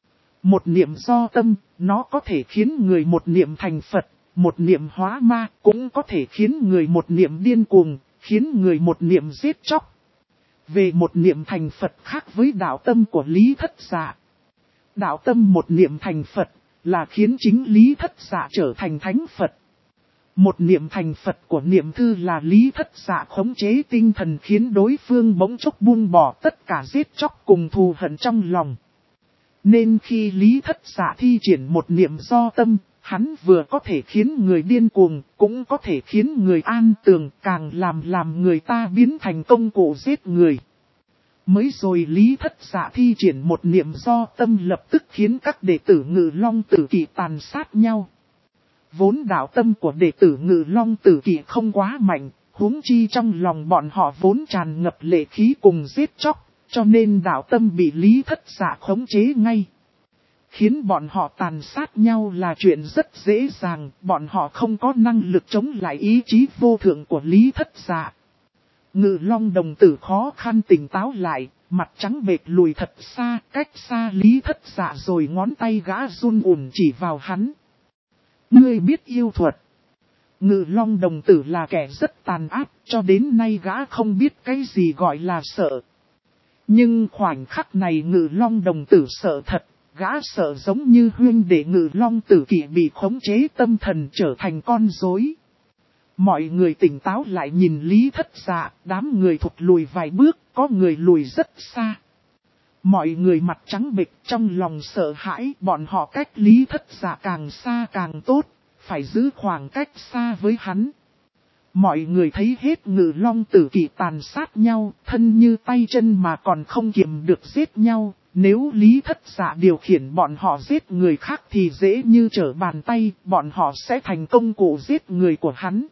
Một niệm do tâm, nó có thể khiến người một niệm thành Phật, một niệm hóa ma, cũng có thể khiến người một niệm điên cuồng, khiến người một niệm giết chóc. Về một niệm thành Phật khác với đạo tâm của Lý Thất Dạ. Đạo tâm một niệm thành Phật là khiến chính Lý Thất Dạ trở thành Thánh Phật. Một niệm thành Phật của niệm thư là Lý Thất Dạ khống chế tinh thần khiến đối phương bỗng chốc buông bỏ tất cả giết chóc cùng thù hận trong lòng. Nên khi Lý Thất Dạ thi triển một niệm do tâm, hắn vừa có thể khiến người điên cuồng, cũng có thể khiến người an tường, càng làm người ta biến thành công cụ giết người. Mới rồi Lý Thất Dạ thi triển một niệm do tâm lập tức khiến các đệ tử Ngự Long Tử Kỵ tàn sát nhau. Vốn đạo tâm của đệ tử Ngự Long Tử Kỵ không quá mạnh, huống chi trong lòng bọn họ vốn tràn ngập lệ khí cùng giết chóc, cho nên đạo tâm bị Lý Thất Dạ khống chế ngay. Khiến bọn họ tàn sát nhau là chuyện rất dễ dàng, bọn họ không có năng lực chống lại ý chí vô thượng của Lý Thất Dạ. Ngự Long Đồng Tử khó khăn tỉnh táo lại, mặt trắng bệch lùi thật xa, cách xa Lý Thất Dạ rồi ngón tay gã run ủn chỉ vào hắn. Ngươi biết yêu thuật. Ngự Long Đồng Tử là kẻ rất tàn ác, cho đến nay gã không biết cái gì gọi là sợ. Nhưng khoảnh khắc này Ngự Long Đồng Tử sợ thật, gã sợ giống như huynh đệ Ngự Long Tử Kỵ bị khống chế tâm thần trở thành con rối. Mọi người tỉnh táo lại nhìn Lý Thất Dạ, đám người thụt lùi vài bước, có người lùi rất xa. Mọi người mặt trắng bệch trong lòng sợ hãi, bọn họ cách Lý Thất Dạ càng xa càng tốt, phải giữ khoảng cách xa với hắn. Mọi người thấy hết Ngự Long Tử Kỵ tàn sát nhau, thân như tay chân mà còn không kiềm được giết nhau. Nếu Lý Thất Dạ điều khiển bọn họ giết người khác thì dễ như trở bàn tay, bọn họ sẽ thành công cụ giết người của hắn.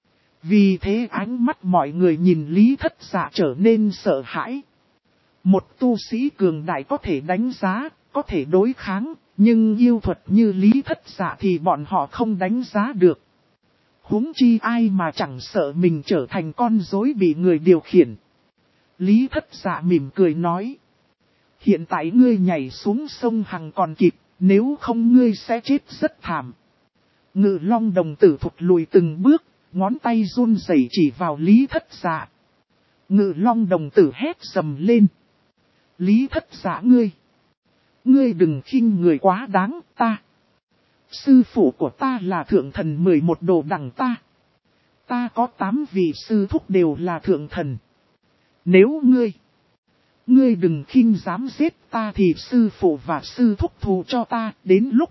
Vì thế ánh mắt mọi người nhìn Lý Thất Dạ trở nên sợ hãi. Một tu sĩ cường đại có thể đánh giá, có thể đối kháng, nhưng yêu thuật như Lý Thất Dạ thì bọn họ không đánh giá được. Huống chi ai mà chẳng sợ mình trở thành con rối bị người điều khiển. Lý Thất Dạ mỉm cười nói. Hiện tại ngươi nhảy xuống sông Hằng còn kịp, nếu không ngươi sẽ chết rất thảm. Ngự Long Đồng Tử thụt lùi từng bước, ngón tay run rẩy chỉ vào Lý Thất Dạ. Ngự Long Đồng Tử hét sầm lên. Lý Thất Dạ ngươi đừng khinh người quá đáng, ta. Sư phụ của ta là thượng thần 11 đồ đẳng ta. Ta có 8 vị sư thúc đều là thượng thần. Nếu ngươi đừng khinh dám giết ta thì sư phụ và sư thúc thù cho ta, đến lúc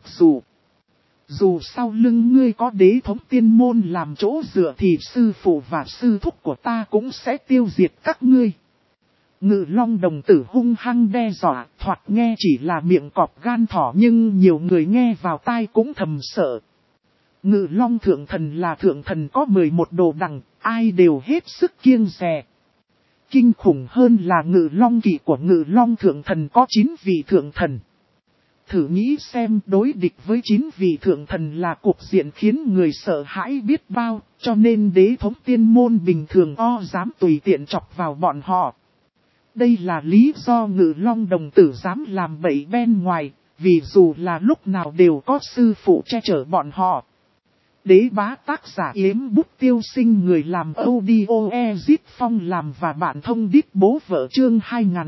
dù sau lưng ngươi có đế thống tiên môn làm chỗ dựa thì sư phụ và sư thúc của ta cũng sẽ tiêu diệt các ngươi. Ngự Long Đồng Tử hung hăng đe dọa, thoạt nghe chỉ là miệng cọp gan thỏ nhưng nhiều người nghe vào tai cũng thầm sợ. Ngự Long thượng thần là thượng thần có 11 đồ đẳng, ai đều hết sức kiêng dè. Kinh khủng hơn là Ngự Long Kỵ của Ngự Long thượng thần có 9 vị thượng thần. Thử nghĩ xem đối địch với 9 vị thượng thần là cuộc diện khiến người sợ hãi biết bao, cho nên đế thống tiên môn bình thường dám tùy tiện chọc vào bọn họ. Đây là lý do Ngự Long Đồng Tử dám làm bậy bên ngoài, vì dù là lúc nào đều có sư phụ che chở bọn họ. Đế bá tác giả Yếm Bút Tiêu Sinh, người làm audio Ezit Phong làm và bản thông điệp bố vợ chương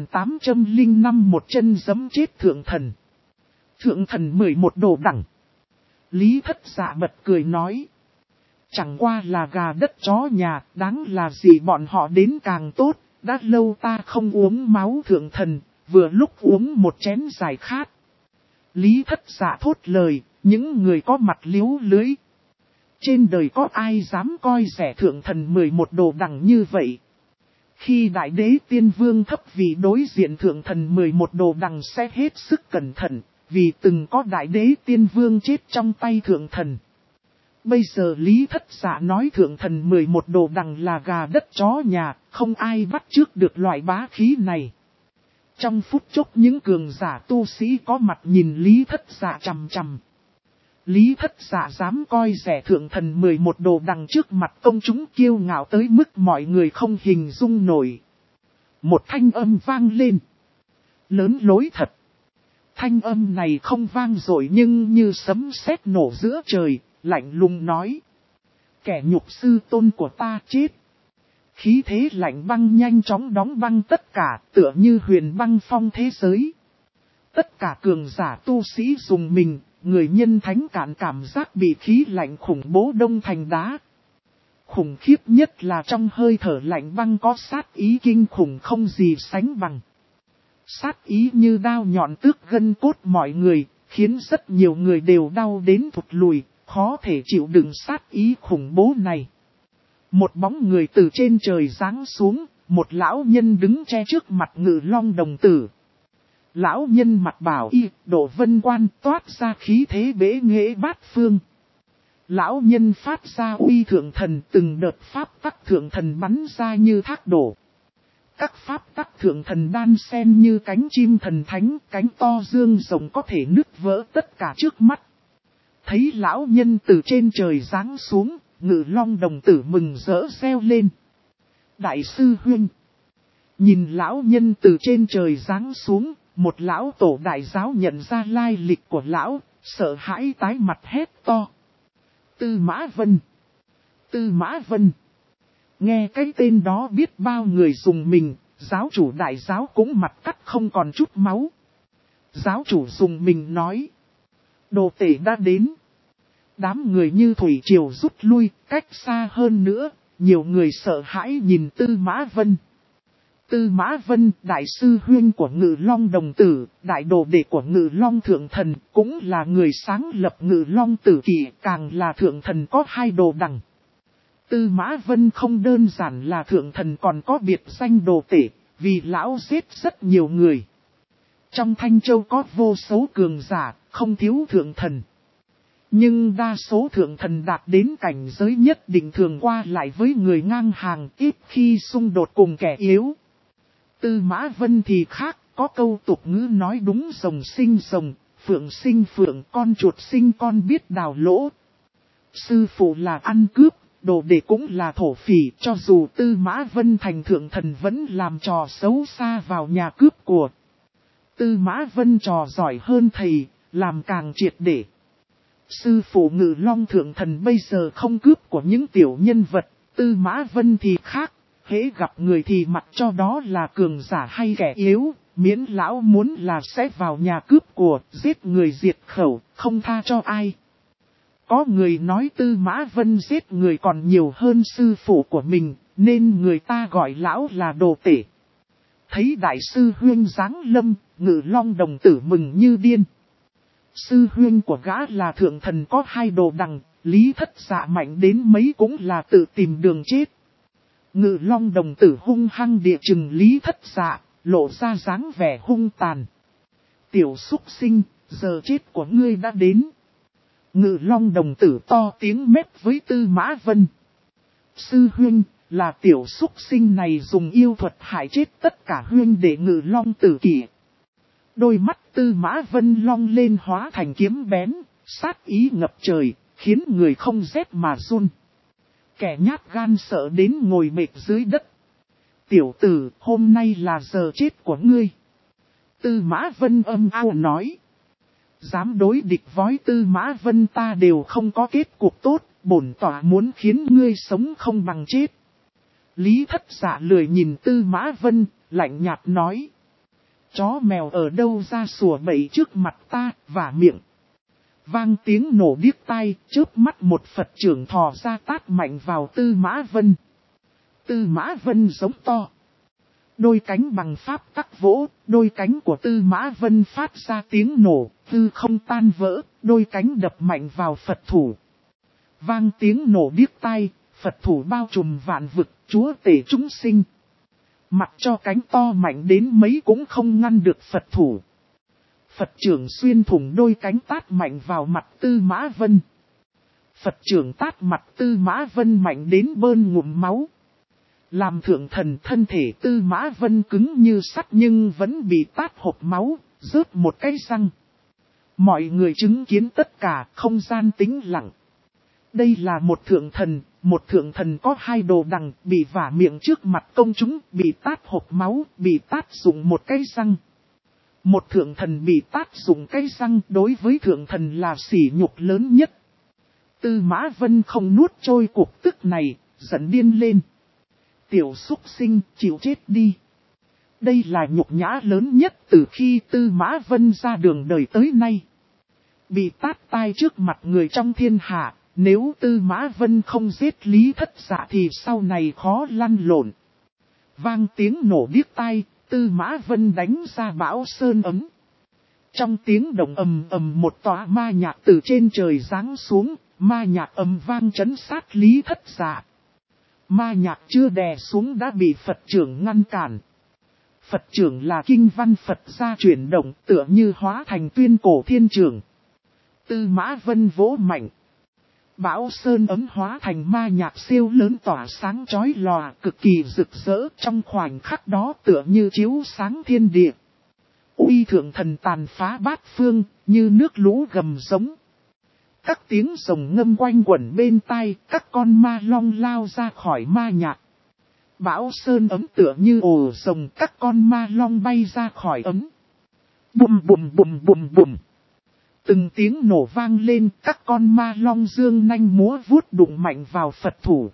2805 một chân giẫm chết thượng thần. Thượng thần 11 đồ đẳng. Lý Thất Dạ bật cười nói. Chẳng qua là gà đất chó nhà, đáng là gì bọn họ đến càng tốt, đã lâu ta không uống máu thượng thần, vừa lúc uống một chén giải khát. Lý Thất Dạ thốt lời, những người có mặt liếu lưới. Trên đời có ai dám coi rẻ thượng thần 11 đồ đẳng như vậy? Khi đại đế tiên vương thấp vị đối diện thượng thần 11 đồ đẳng sẽ hết sức cẩn thận, vì từng có đại đế tiên vương chết trong tay thượng thần. Bây giờ Lý Thất Dạ nói thượng thần 11 đồ đằng là gà đất chó nhà, không ai bắt chước được loại bá khí này. Trong phút chốc những cường giả tu sĩ có mặt nhìn Lý Thất Dạ chằm chằm. Lý Thất Dạ dám coi rẻ thượng thần 11 đồ đằng trước mặt công chúng kiêu ngạo tới mức mọi người không hình dung nổi. Một thanh âm vang lên. Lớn lối thật. Thanh âm này không vang dội nhưng như sấm sét nổ giữa trời, lạnh lùng nói. Kẻ nhục sư tôn của ta chết. Khí thế lạnh băng nhanh chóng đóng băng tất cả, tựa như huyền băng phong thế giới. Tất cả cường giả tu sĩ dùng mình, người nhân thánh cản cảm giác bị khí lạnh khủng bố đông thành đá. Khủng khiếp nhất là trong hơi thở lạnh băng có sát ý kinh khủng không gì sánh bằng. Sát ý như đao nhọn tước gân cốt mọi người, khiến rất nhiều người đều đau đến thụt lùi, khó thể chịu đựng sát ý khủng bố này. Một bóng người từ trên trời giáng xuống, một lão nhân đứng che trước mặt Ngự Long đồng tử. Lão nhân mặt bảo y, độ vân quan toát ra khí thế bế nghệ bát phương. Lão nhân phát ra uy thượng thần, từng đợt pháp tắc thượng thần bắn ra như thác đổ. Các pháp tắc thượng thần đan xen như cánh chim thần thánh, cánh to dương rộng có thể nứt vỡ tất cả trước mắt. Thấy lão nhân từ trên trời giáng xuống, Ngự Long đồng tử mừng rỡ reo lên. Đại sư huynh. Nhìn lão nhân từ trên trời giáng xuống, một lão tổ đại giáo nhận ra lai lịch của lão, sợ hãi tái mặt hét to. Tư Mã Vân. Tư Mã Vân. Nghe cái tên đó biết bao người dùng mình, giáo chủ đại giáo cũng mặt cắt không còn chút máu. Giáo chủ dùng mình nói. Đồ tể đã đến. Đám người như thủy triều rút lui, cách xa hơn nữa, nhiều người sợ hãi nhìn Tư Mã Vân. Tư Mã Vân, đại sư huynh của Ngự Long đồng tử, đại đồ đệ của Ngự Long thượng thần, cũng là người sáng lập Ngự Long tử kỷ, càng là thượng thần có hai đồ đằng. Tư Mã Vân không đơn giản là thượng thần còn có biệt danh đồ tể, vì lão giết rất nhiều người. Trong Thanh Châu có vô số cường giả, không thiếu thượng thần. Nhưng đa số thượng thần đạt đến cảnh giới nhất định thường qua lại với người ngang hàng, ít khi xung đột cùng kẻ yếu. Tư Mã Vân thì khác, có câu tục ngữ nói đúng rồng sinh rồng, phượng sinh phượng, con chuột sinh con biết đào lỗ. Sư phụ là ăn cướp, đồ đệ cũng là thổ phỉ, cho dù Tư Mã Vân thành thượng thần vẫn làm trò xấu xa vào nhà cướp của. Tư Mã Vân trò giỏi hơn thầy, làm càng triệt để. Sư phụ Ngự Long thượng thần bây giờ không cướp của những tiểu nhân vật, Tư Mã Vân thì khác, hễ gặp người thì mặc cho đó là cường giả hay kẻ yếu, miễn lão muốn là sẽ vào nhà cướp của, giết người diệt khẩu, không tha cho ai. Có người nói Tư Mã Vân giết người còn nhiều hơn sư phụ của mình, nên người ta gọi lão là đồ tể. Thấy đại sư huynh giáng lâm, Ngự Long đồng tử mừng như điên. Sư huynh của gã là thượng thần có hai đồ đằng, Lý Thất Dạ mạnh đến mấy cũng là tự tìm đường chết. Ngự Long đồng tử hung hăng địa chừng Lý Thất Dạ, lộ ra dáng vẻ hung tàn. Tiểu súc sinh, giờ chết của ngươi đã đến. Ngự Long đồng tử to tiếng mét với Tư Mã Vân. Sư huynh, là tiểu súc sinh này dùng yêu thuật hại chết tất cả huynh đệ Ngự Long tử kỷ. Đôi mắt Tư Mã Vân long lên hóa thành kiếm bén, sát ý ngập trời, khiến người không rét mà run. Kẻ nhát gan sợ đến ngồi mệt dưới đất. Tiểu tử, hôm nay là giờ chết của ngươi. Tư Mã Vân âm ao nói. Dám đối địch với Tư Mã Vân ta đều không có kết cục tốt, bổn tỏa muốn khiến ngươi sống không bằng chết. Lý Thất Dạ lười nhìn Tư Mã Vân, lạnh nhạt nói. Chó mèo ở đâu ra sủa bậy trước mặt ta, vả miệng. Vang tiếng nổ điếc tai, chớp mắt một Phật trưởng thò ra tát mạnh vào Tư Mã Vân. Tư Mã Vân giống to. Đôi cánh bằng pháp tắc vỗ, đôi cánh của Tư Mã Vân phát ra tiếng nổ, hư không tan vỡ, đôi cánh đập mạnh vào Phật thủ. Vang tiếng nổ điếc tai, Phật thủ bao trùm vạn vực, chúa tể chúng sinh. Mặc cho cánh to mạnh đến mấy cũng không ngăn được Phật thủ. Phật trưởng xuyên thủng đôi cánh tát mạnh vào mặt Tư Mã Vân. Phật trưởng tát mặt Tư Mã Vân mạnh đến bơn ngụm máu. Làm thượng thần thân thể Tư Mã Vân cứng như sắt nhưng vẫn bị tát hộc máu, rớt một cái răng. Mọi người chứng kiến tất cả, không gian tĩnh lặng. Đây là một thượng thần có hai đồ đằng, bị vả miệng trước mặt công chúng, bị tát hộc máu, bị tát dụng một cái răng. Một thượng thần bị tát dụng cái răng đối với thượng thần là sỉ nhục lớn nhất. Tư Mã Vân không nuốt trôi cuộc tức này, giận điên lên. Tiểu súc sinh, chịu chết đi. Đây là nhục nhã lớn nhất từ khi Tư Mã Vân ra đường đời tới nay. Bị tát tai trước mặt người trong thiên hạ, nếu Tư Mã Vân không giết Lý Thất Dạ thì sau này khó lăn lộn. Vang tiếng nổ điếc tai, Tư Mã Vân đánh ra bão sơn ấm. Trong tiếng động ầm ầm một tòa ma nhạc từ trên trời giáng xuống, ma nhạc ầm vang trấn sát Lý Thất Dạ. Ma nhạc chưa đè xuống đã bị Phật trưởng ngăn cản. Phật trưởng là kinh văn Phật gia chuyển động tựa như hóa thành tuyên cổ thiên trường. Tư Mã Vân vỗ mạnh. Bão sơn ấm hóa thành ma nhạc siêu lớn tỏa sáng chói lòa cực kỳ rực rỡ trong khoảnh khắc đó tựa như chiếu sáng thiên địa. Uy thượng thần tàn phá bát phương như nước lũ gầm giống. Các tiếng rồng ngâm quanh quẩn bên tai, các con ma long lao ra khỏi ma nhạc. Bão sơn ấm tựa như ồ rồng, các con ma long bay ra khỏi ấm. Bùm bùm bùm bùm bùm. Từng tiếng nổ vang lên, các con ma long dương nanh múa vuốt đụng mạnh vào Phật thủ.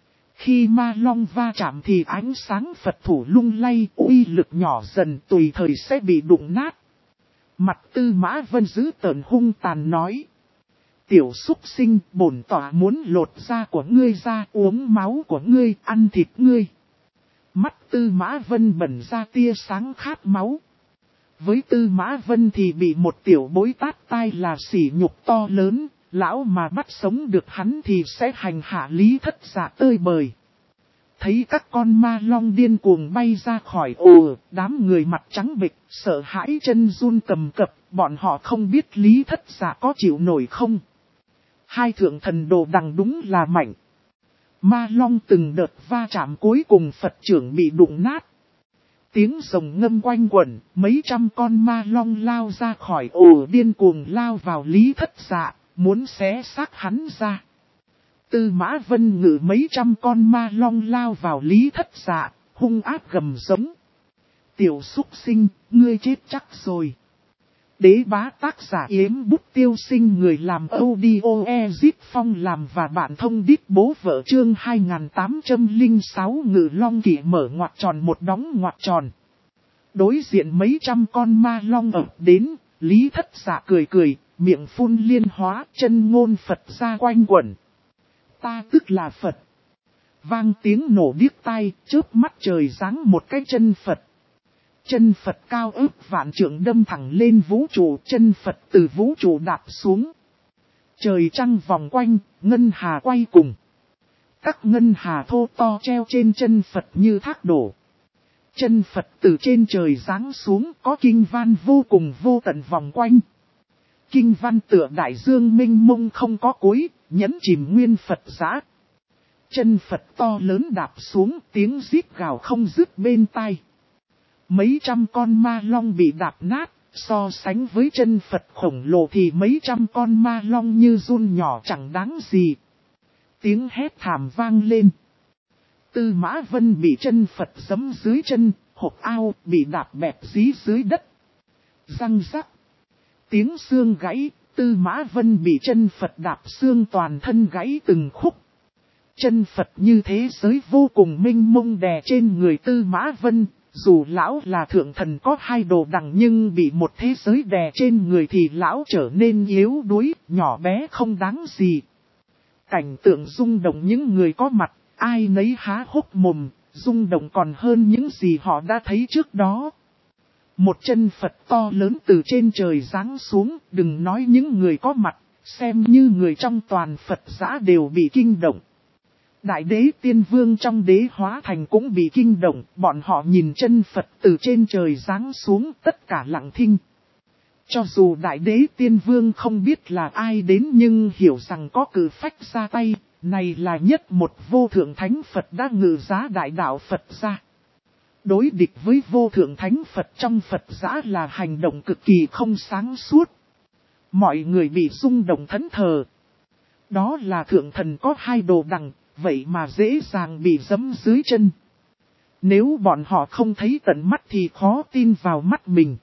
Khi ma long va chạm thì ánh sáng Phật thủ lung lay, uy lực nhỏ dần tùy thời sẽ bị đụng nát. Mặt Tư Mã Vân giữ tợn hung tàn nói. Tiểu súc sinh, bổn tỏa muốn lột da của ngươi ra, uống máu của ngươi, ăn thịt ngươi. Mắt Tư Mã Vân bẩn ra tia sáng khát máu. Với Tư Mã Vân thì bị một tiểu bối tát tai là sỉ nhục to lớn, lão mà bắt sống được hắn thì sẽ hành hạ Lý Thất Dạ tơi bời. Thấy các con ma long điên cuồng bay ra khỏi ồ, đám người mặt trắng bệch, sợ hãi chân run cầm cập, bọn họ không biết Lý Thất Dạ có chịu nổi không. Hai thượng thần đồ đằng đúng là mạnh. Ma long từng đợt va chạm cuối cùng Phật trưởng bị đụng nát. Tiếng rồng ngâm quanh quẩn, mấy trăm con ma long lao ra khỏi ổ điên cuồng lao vào Lý Thất Dạ, muốn xé xác hắn ra. Tư Mã Vân ngự mấy trăm con ma long lao vào Lý Thất Dạ, hung ác gầm giống. Tiểu súc sinh, ngươi chết chắc rồi. Đế bá tác giả Yếm Bút Tiêu Sinh, người làm audio Ezip Phong làm và bạn thông đít bố vợ chương 2806 ngự long kỵ mở ngoặc tròn một đóng ngoặc tròn. Đối diện mấy trăm con ma long ập đến, Lý Thất Dạ cười cười, miệng phun liên hóa, chân ngôn Phật ra quanh quẩn. Ta tức là Phật. Vang tiếng nổ điếc tai, chớp mắt trời giáng một cái chân Phật. Chân Phật cao ước vạn trượng đâm thẳng lên vũ trụ, chân Phật từ vũ trụ đạp xuống. Trời trăng vòng quanh, ngân hà quay cùng. Các ngân hà thô to treo trên chân Phật như thác đổ. Chân Phật từ trên trời giáng xuống có kinh văn vô cùng vô tận vòng quanh. Kinh văn tựa đại dương mênh mông không có cuối, nhấn chìm nguyên Phật giá. Chân Phật to lớn đạp xuống, tiếng rít gào không dứt bên tai. Mấy trăm con ma long bị đạp nát, so sánh với chân Phật khổng lồ thì mấy trăm con ma long như giun nhỏ chẳng đáng gì. Tiếng hét thảm vang lên. Tư Mã Vân bị chân Phật giẫm dưới chân, hộc ao bị đạp bẹp dí dưới đất. Răng rắc. Tiếng xương gãy, Tư Mã Vân bị chân Phật đạp xương toàn thân gãy từng khúc. Chân Phật như thế giới vô cùng mênh mông đè trên người Tư Mã Vân. Dù lão là thượng thần có hai đồ đằng nhưng bị một thế giới đè trên người thì lão trở nên yếu đuối, nhỏ bé không đáng gì. Cảnh tượng rung động những người có mặt, ai nấy há hốc mồm, rung động còn hơn những gì họ đã thấy trước đó. Một chân Phật to lớn từ trên trời giáng xuống, đừng nói những người có mặt, xem như người trong toàn Phật giã đều bị kinh động. Đại đế tiên vương trong đế hóa thành cũng bị kinh động, bọn họ nhìn chân Phật từ trên trời giáng xuống tất cả lặng thinh. Cho dù đại đế tiên vương không biết là ai đến nhưng hiểu rằng có cử phách ra tay, này là nhất một vô thượng thánh Phật đã ngự giá đại đạo Phật ra. Đối địch với vô thượng thánh Phật trong Phật giã là hành động cực kỳ không sáng suốt. Mọi người bị rung động thẫn thờ. Đó là thượng thần có hai đồ đằng, vậy mà dễ dàng bị giẫm dưới chân. Nếu bọn họ không thấy tận mắt thì khó tin vào mắt mình.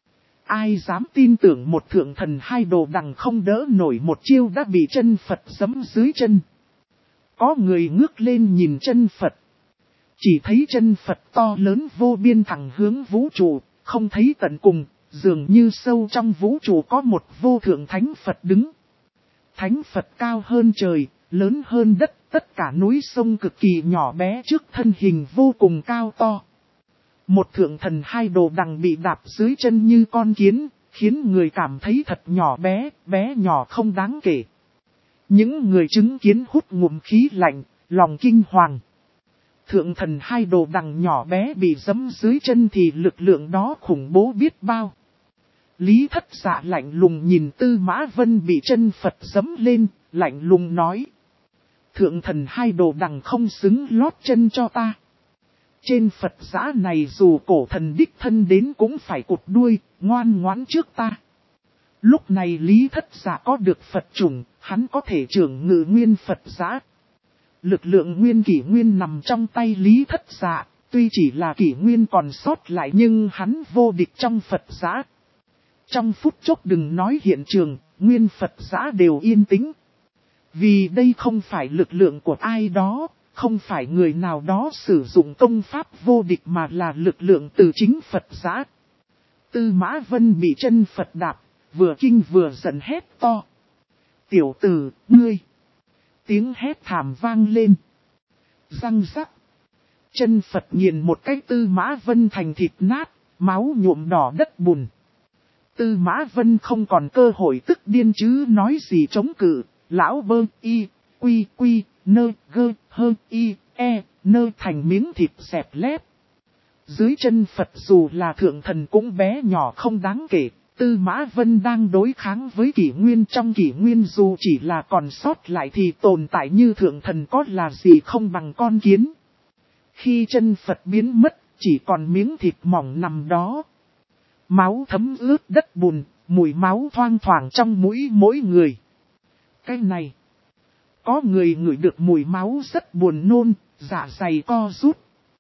Ai dám tin tưởng một thượng thần hai đồ đằng không đỡ nổi một chiêu đã bị chân Phật giẫm dưới chân. Có người ngước lên nhìn chân Phật. Chỉ thấy chân Phật to lớn vô biên thẳng hướng vũ trụ, không thấy tận cùng, dường như sâu trong vũ trụ có một vô thượng thánh Phật đứng. Thánh Phật cao hơn trời, lớn hơn đất, tất cả núi sông cực kỳ nhỏ bé trước thân hình vô cùng cao to. Một thượng thần hai đồ đằng bị đạp dưới chân như con kiến, khiến người cảm thấy thật nhỏ bé, bé nhỏ không đáng kể. Những người chứng kiến hút ngụm khí lạnh, lòng kinh hoàng. Thượng thần hai đồ đằng nhỏ bé bị giẫm dưới chân thì lực lượng đó khủng bố biết bao. Lý Thất Dạ lạnh lùng nhìn Tư Mã Vân bị chân Phật giẫm lên, lạnh lùng nói. Thượng thần hai đồ đằng không xứng lót chân cho ta. Trên Phật giã này dù cổ thần đích thân đến cũng phải cụt đuôi, ngoan ngoãn trước ta. Lúc này Lý Thất Dạ có được Phật chủng, hắn có thể trưởng ngự nguyên Phật giã. Lực lượng nguyên kỷ nguyên nằm trong tay Lý Thất Dạ, tuy chỉ là kỷ nguyên còn sót lại nhưng hắn vô địch trong Phật giã. Trong phút chốc đừng nói hiện trường, nguyên Phật giã đều yên tĩnh. Vì đây không phải lực lượng của ai đó, không phải người nào đó sử dụng công pháp vô địch mà là lực lượng từ chính Phật giã. Tư Mã Vân bị chân Phật đạp, vừa kinh vừa giận hét to. Tiểu tử, ngươi! Tiếng hét thảm vang lên. Răng rắc. Chân Phật nghiền một cái Tư Mã Vân thành thịt nát, máu nhuộm đỏ đất bùn. Tư Mã Vân không còn cơ hội tức điên chứ nói gì chống cự. Lão bơ y, quy quy, nơ gơ hơ y, e, nơ thành miếng thịt xẹp lép. Dưới chân Phật dù là thượng thần cũng bé nhỏ không đáng kể. Tư Mã Vân đang đối kháng với kỷ nguyên, trong kỷ nguyên dù chỉ là còn sót lại thì tồn tại như thượng thần có là gì không bằng con kiến. Khi chân Phật biến mất, chỉ còn miếng thịt mỏng nằm đó. Máu thấm ướt đất bùn, mùi máu thoang thoảng trong mũi mỗi người. Cái này, có người ngửi được mùi máu rất buồn nôn, dạ dày co rút.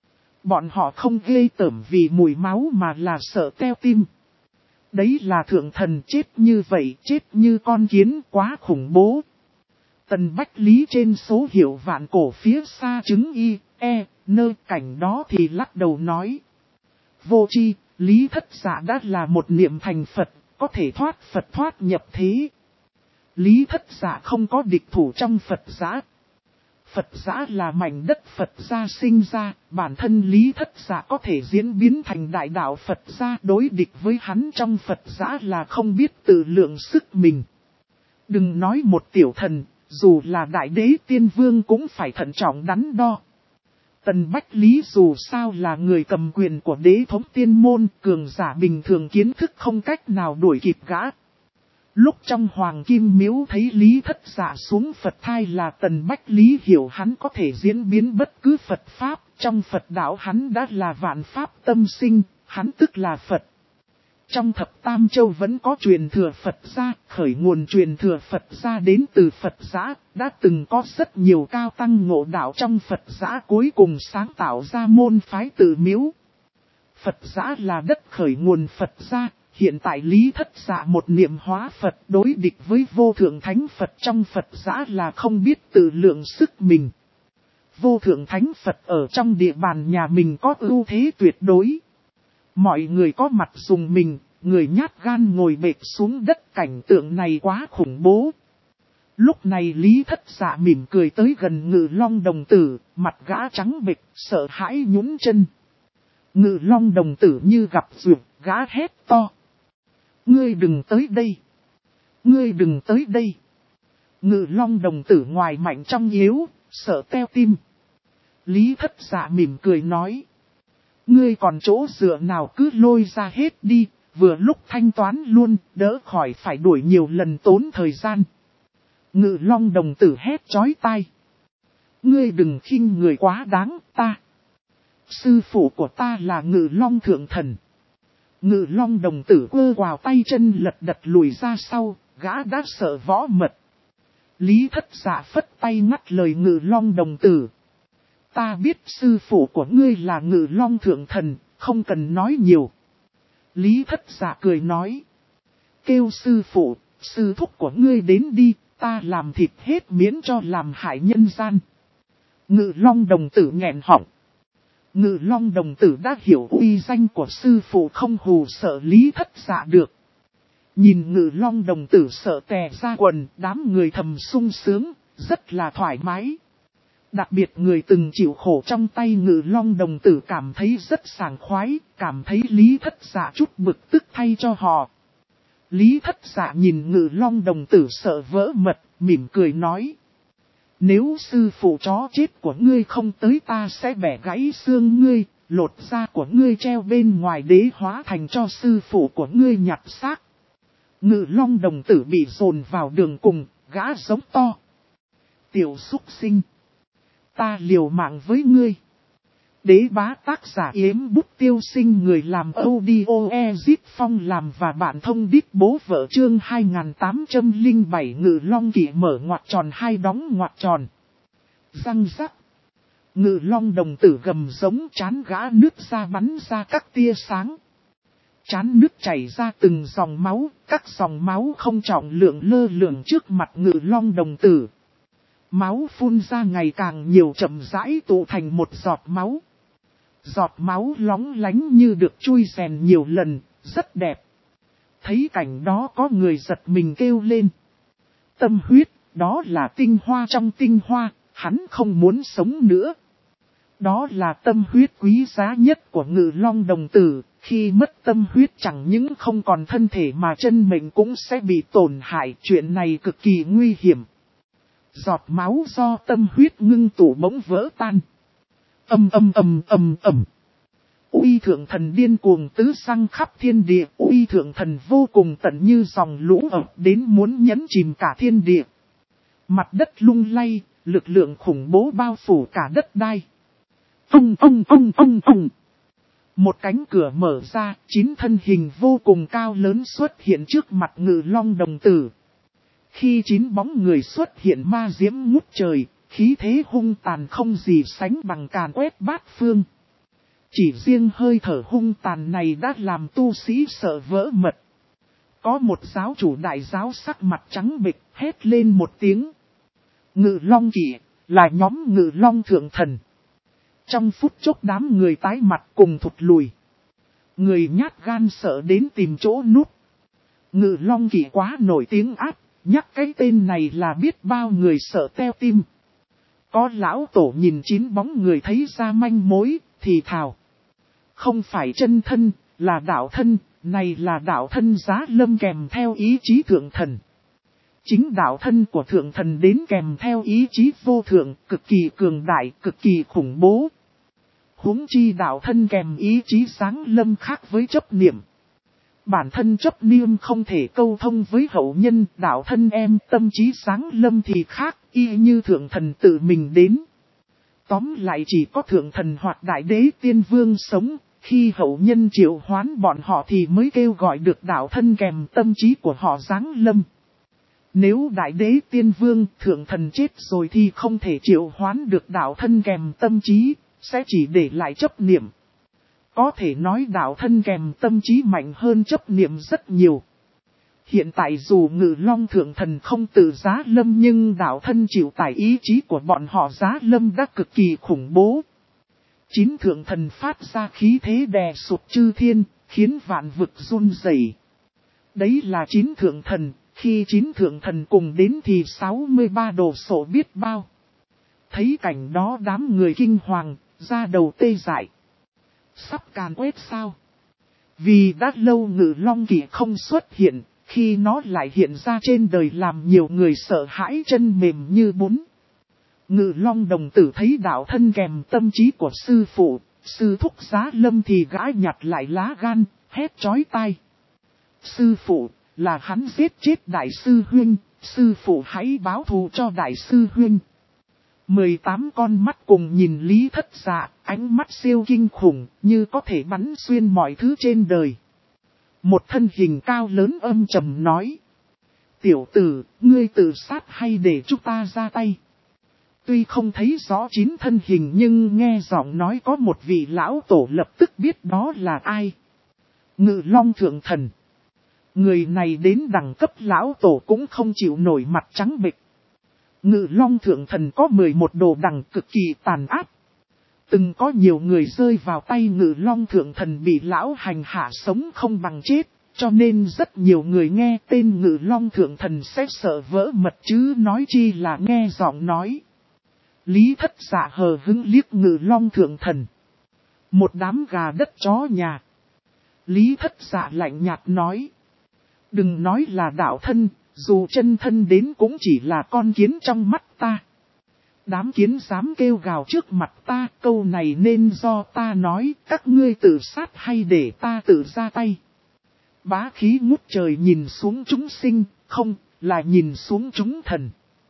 Bọn họ không ghê tởm vì mùi máu mà là sợ teo tim. Đấy là thượng thần chết như vậy, chết như con kiến quá khủng bố. Tần Bách Lý trên số hiệu vạn cổ phía xa chứng y, e, nơ cảnh đó thì lắc đầu nói. Vô tri, Lý Thất Dạ đã là một niệm thành Phật, có thể thoát Phật thoát nhập thế. Lý Thất Dạ không có địch thủ trong Phật giã. Phật giã là mảnh đất Phật gia sinh ra, bản thân Lý Thất Dạ có thể diễn biến thành đại đạo Phật gia, đối địch với hắn trong Phật giã là không biết tự lượng sức mình. Đừng nói một tiểu thần, dù là đại đế tiên vương cũng phải thận trọng đắn đo. Tần Bách Lý dù sao là người cầm quyền của đế thống tiên môn, cường giả bình thường kiến thức không cách nào đuổi kịp gã. Lúc trong Hoàng Kim Miếu thấy Lý Thất Dạ xuống Phật thai là Tần Bách Lý hiểu hắn có thể diễn biến bất cứ Phật Pháp, trong Phật đạo hắn đã là vạn Pháp tâm sinh, hắn tức là Phật. Trong thập Tam Châu vẫn có truyền thừa Phật gia, khởi nguồn truyền thừa Phật gia đến từ Phật giã, đã từng có rất nhiều cao tăng ngộ đạo trong Phật giã cuối cùng sáng tạo ra môn phái Tự Miếu. Phật giã là đất khởi nguồn Phật gia. Hiện tại Lý Thất Dạ một niệm hóa Phật đối địch với vô thượng thánh Phật trong Phật giã là không biết tự lượng sức mình. Vô thượng thánh Phật ở trong địa bàn nhà mình có ưu thế tuyệt đối. Mọi người có mặt dùng mình, người nhát gan ngồi bệt xuống đất, cảnh tượng này quá khủng bố. Lúc này Lý Thất Dạ mỉm cười tới gần Ngự Long đồng tử, mặt gã trắng bệch, sợ hãi nhún chân. Ngự Long đồng tử như gặp duyệt, gã hét to. Ngươi đừng tới đây. Ngươi đừng tới đây. Ngự Long đồng tử ngoài mạnh trong yếu, sợ teo tim. Lý Thất Dạ mỉm cười nói. Ngươi còn chỗ dựa nào cứ lôi ra hết đi, vừa lúc thanh toán luôn, đỡ khỏi phải đuổi nhiều lần tốn thời gian. Ngự Long đồng tử hét chói tai. Ngươi đừng khinh người quá đáng, ta. Sư phụ của ta là Ngự Long thượng thần. Ngự Long đồng tử quơ quào tay chân lật đật lùi ra sau, gã đã sợ võ mật. Lý Thất Dạ phất tay ngắt lời Ngự Long đồng tử. Ta biết sư phụ của ngươi là Ngự Long thượng thần, không cần nói nhiều. Lý Thất Dạ cười nói. Kêu sư phụ, sư thúc của ngươi đến đi, ta làm thịt hết miễn cho làm hại nhân gian. Ngự Long đồng tử nghẹn họng. Ngự Long đồng tử đã hiểu uy danh của sư phụ không hù sợ Lý Thất Dạ được. Nhìn Ngự Long đồng tử sợ tè ra quần, đám người thầm sung sướng, rất là thoải mái. Đặc biệt người từng chịu khổ trong tay Ngự Long đồng tử cảm thấy rất sảng khoái, cảm thấy Lý Thất Dạ chút bực tức thay cho họ. Lý Thất Dạ nhìn Ngự Long đồng tử sợ vỡ mật, mỉm cười nói. Nếu sư phụ chó chết của ngươi không tới ta sẽ bẻ gãy xương ngươi, lột da của ngươi treo bên ngoài đế hóa thành cho sư phụ của ngươi nhặt xác. Ngự Long đồng tử bị dồn vào đường cùng, gã giống to. Tiểu súc sinh. Ta liều mạng với ngươi. Đế bá tác giả Yếm Bút Tiêu Sinh, người làm audio Ezip Phong làm và bạn thông đít bố vợ chương 2807. Ngự Long kỵ mở ngoặc tròn hai đóng ngoặc tròn. Răng rắc. Ngự Long đồng tử gầm giống, chán gã nước ra bắn ra các tia sáng. Chán nước chảy ra từng dòng máu, các dòng máu không trọng lượng lơ lửng trước mặt Ngự Long đồng tử. Máu phun ra ngày càng nhiều, chậm rãi tụ thành một giọt máu. Giọt máu lóng lánh như được chui rèn nhiều lần, rất đẹp. Thấy cảnh đó có người giật mình kêu lên. Tâm huyết, đó là tinh hoa trong tinh hoa, hắn không muốn sống nữa. Đó là tâm huyết quý giá nhất của Ngự Long đồng tử, khi mất tâm huyết chẳng những không còn thân thể mà chân mệnh cũng sẽ bị tổn hại, chuyện này cực kỳ nguy hiểm. Giọt máu do tâm huyết ngưng tụ bỗng vỡ tan. Uy thượng thần điên cuồng tứ xăng khắp thiên địa, uy thượng thần vô cùng tận như dòng lũ ập đến muốn nhấn chìm cả thiên địa. Mặt đất lung lay, lực lượng khủng bố bao phủ cả đất đai. Một cánh cửa mở ra, 9 thân hình vô cùng cao lớn xuất hiện trước mặt Ngự Long đồng tử. Khi 9 bóng người xuất hiện ma diễm ngút trời, khí thế hung tàn không gì sánh bằng càn quét bát phương. Chỉ riêng hơi thở hung tàn này đã làm tu sĩ sợ vỡ mật. Có một giáo chủ đại giáo sắc mặt trắng bệch hét lên một tiếng. Ngự Long kỵ, là nhóm Ngự Long thượng thần. Trong phút chốc đám người tái mặt cùng thụt lùi. Người nhát gan sợ đến tìm chỗ núp. Ngự Long kỵ quá nổi tiếng ác, nhắc cái tên này là biết bao người sợ teo tim. Có lão tổ nhìn 9 bóng người thấy ra manh mối, thì thào. Không phải chân thân, là đạo thân, này là đạo thân giá lâm kèm theo ý chí thượng thần. Chính đạo thân của thượng thần đến kèm theo ý chí vô thượng, cực kỳ cường đại, cực kỳ khủng bố. Huống chi đạo thân kèm ý chí sáng lâm khác với chấp niệm. Bản thân chấp niệm không thể câu thông với hậu nhân, đạo thân em tâm trí sáng lâm thì khác, y như thượng thần tự mình đến. Tóm lại chỉ có thượng thần hoặc đại đế tiên vương sống, khi hậu nhân triệu hoán bọn họ thì mới kêu gọi được đạo thân kèm tâm trí của họ giáng lâm. Nếu đại đế tiên vương thượng thần chết rồi thì không thể triệu hoán được đạo thân kèm tâm trí, sẽ chỉ để lại chấp niệm. Có thể nói đạo thân kèm tâm trí mạnh hơn chấp niệm rất nhiều. Hiện tại dù Ngự Long thượng thần không tự giá lâm nhưng đạo thân chịu tải ý chí của bọn họ giá lâm đã cực kỳ khủng bố. 9 thượng thần phát ra khí thế đè sụt chư thiên, khiến vạn vực run rẩy. Đấy là 9 thượng thần, khi 9 thượng thần cùng đến thì 63 đồ sộ biết bao. Thấy cảnh đó đám người kinh hoàng, ra đầu tê dại. Sắp càn quét sao? Vì đã lâu Ngự Long kỵ không xuất hiện, khi nó lại hiện ra trên đời làm nhiều người sợ hãi chân mềm như bún. Ngự Long đồng tử thấy đạo thân kèm tâm trí của sư phụ, sư thúc giá lâm thì gã nhặt lại lá gan, hét chói tai. Sư phụ, là hắn giết chết đại sư huynh, sư phụ hãy báo thù cho đại sư huynh. 18 con mắt cùng nhìn Lý Thất Dạ, ánh mắt siêu kinh khủng, như có thể bắn xuyên mọi thứ trên đời. Một thân hình cao lớn âm trầm nói. Tiểu tử, ngươi tự sát hay để chúng ta ra tay? Tuy không thấy rõ chín thân hình nhưng nghe giọng nói có một vị lão tổ lập tức biết đó là ai. Ngự Long Thượng Thần. Người này đến đẳng cấp lão tổ cũng không chịu nổi mặt trắng bệch. Ngự Long Thượng Thần có 11 đồ đằng cực kỳ tàn ác. Từng có nhiều người rơi vào tay Ngự Long Thượng Thần bị lão hành hạ sống không bằng chết, cho nên rất nhiều người nghe tên Ngự Long Thượng Thần sẽ sợ vỡ mật chứ nói chi là nghe giọng nói. Lý Thất Dạ hờ hững liếc Ngự Long Thượng Thần. Một đám gà đất chó nhà. Lý Thất Dạ lạnh nhạt nói. Đừng nói là đạo thân, dù chân thân đến cũng chỉ là con kiến trong mắt ta. Đám kiến dám kêu gào trước mặt ta, câu này nên do ta nói, các ngươi tự sát hay để ta tự ra tay. Bá khí ngút trời nhìn xuống chúng sinh, không, là nhìn xuống chúng thần.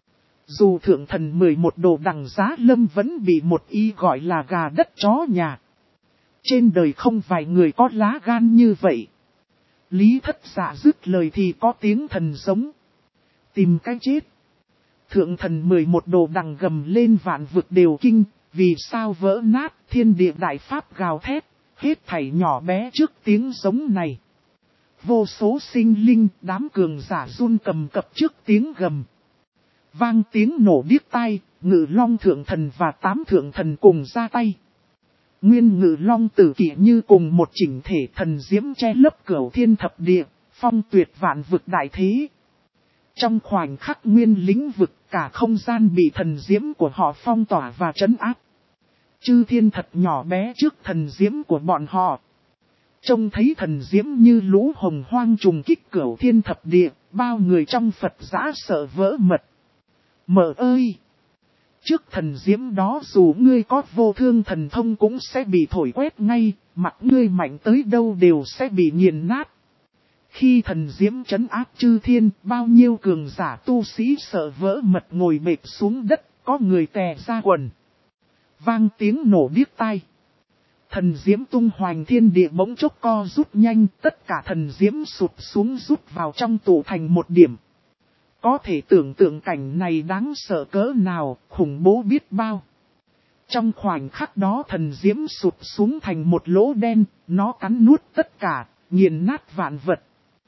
Dù thượng thần 11 đồ đằng giá lâm vẫn bị một y gọi là gà đất chó nhà. Trên đời không vài người có lá gan như vậy. Lý Thất Dạ dứt lời thì có tiếng thần giống. Tìm cái chết. Thượng thần 11 đồ đằng gầm lên vạn vực đều kinh, vì sao vỡ nát thiên địa đại pháp gào thét, hết thảy nhỏ bé trước tiếng giống này. Vô số sinh linh đám cường giả run cầm cập trước tiếng gầm. Vang tiếng nổ điếc tai, Ngự Long Thượng Thần và 8 thượng thần cùng ra tay. Nguyên Ngự Long tử kỷ như cùng một chỉnh thể thần diễm che lấp cửu thiên thập địa, phong tuyệt vạn vực đại thế. Trong khoảnh khắc nguyên lĩnh vực cả không gian bị thần diễm của họ phong tỏa và trấn áp. Chư thiên thật nhỏ bé trước thần diễm của bọn họ. Trông thấy thần diễm như lũ hồng hoang trùng kích cửu thiên thập địa, bao người trong Phật giã sợ vỡ mật. Mợ ơi! Trước thần diễm đó dù ngươi có vô thương thần thông cũng sẽ bị thổi quét ngay, mặt ngươi mạnh tới đâu đều sẽ bị nghiền nát. Khi thần diễm trấn áp chư thiên, bao nhiêu cường giả tu sĩ sợ vỡ mật ngồi bệt xuống đất, có người tè ra quần. Vang tiếng nổ điếc tai. Thần diễm tung hoành thiên địa bỗng chốc co rút nhanh, tất cả thần diễm sụp xuống rút vào trong tụ thành một điểm. Có thể tưởng tượng cảnh này đáng sợ cỡ nào, khủng bố biết bao. Trong khoảnh khắc đó thần diễm sụp xuống thành một lỗ đen, nó cắn nuốt tất cả, nghiền nát vạn vật.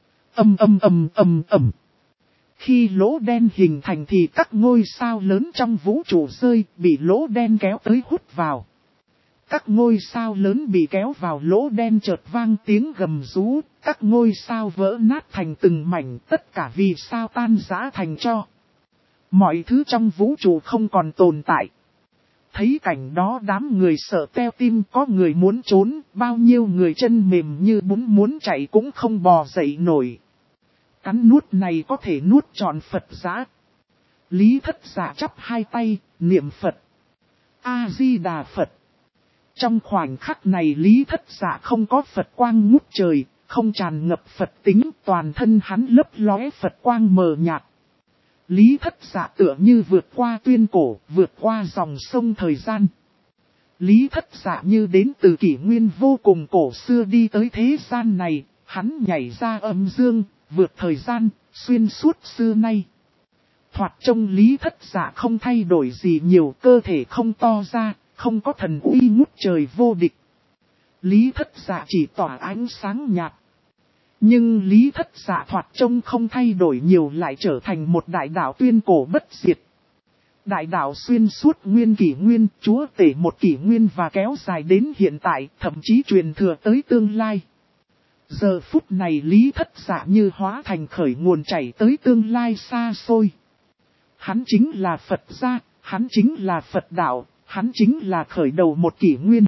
Ầm. Khi lỗ đen hình thành thì các ngôi sao lớn trong vũ trụ rơi, bị lỗ đen kéo tới hút vào. Các ngôi sao lớn bị kéo vào lỗ đen chợt vang tiếng gầm rú, các ngôi sao vỡ nát thành từng mảnh, tất cả vì sao tan rã thành tro. Mọi thứ trong vũ trụ không còn tồn tại. Thấy cảnh đó đám người sợ teo tim, có người muốn trốn, bao nhiêu người chân mềm như bún muốn chạy cũng không bò dậy nổi. Cắn nuốt này có thể nuốt trọn Phật giã. Lý Thất Dạ chắp hai tay, niệm Phật. A-di-đà Phật. Trong khoảnh khắc này Lý Thất Dạ không có Phật quang ngút trời, không tràn ngập Phật tính, toàn thân hắn lấp lóe Phật quang mờ nhạt. Lý Thất Dạ tựa như vượt qua tuyên cổ, vượt qua dòng sông thời gian. Lý Thất Dạ như đến từ kỷ nguyên vô cùng cổ xưa đi tới thế gian này, hắn nhảy ra âm dương, vượt thời gian, xuyên suốt xưa nay. Thoạt trông Lý Thất Dạ không thay đổi gì nhiều, cơ thể không to ra, không có thần uy ngút trời vô địch. Lý Thất Dạ chỉ tỏa ánh sáng nhạt. Nhưng Lý Thất Dạ thoạt trông không thay đổi nhiều lại trở thành một đại đạo tuyên cổ bất diệt. Đại đạo xuyên suốt nguyên kỷ nguyên, chúa tể một kỷ nguyên và kéo dài đến hiện tại, thậm chí truyền thừa tới tương lai. Giờ phút này Lý Thất Dạ như hóa thành khởi nguồn chảy tới tương lai xa xôi. Hắn chính là Phật gia, hắn chính là Phật đạo, hắn chính là khởi đầu một kỷ nguyên.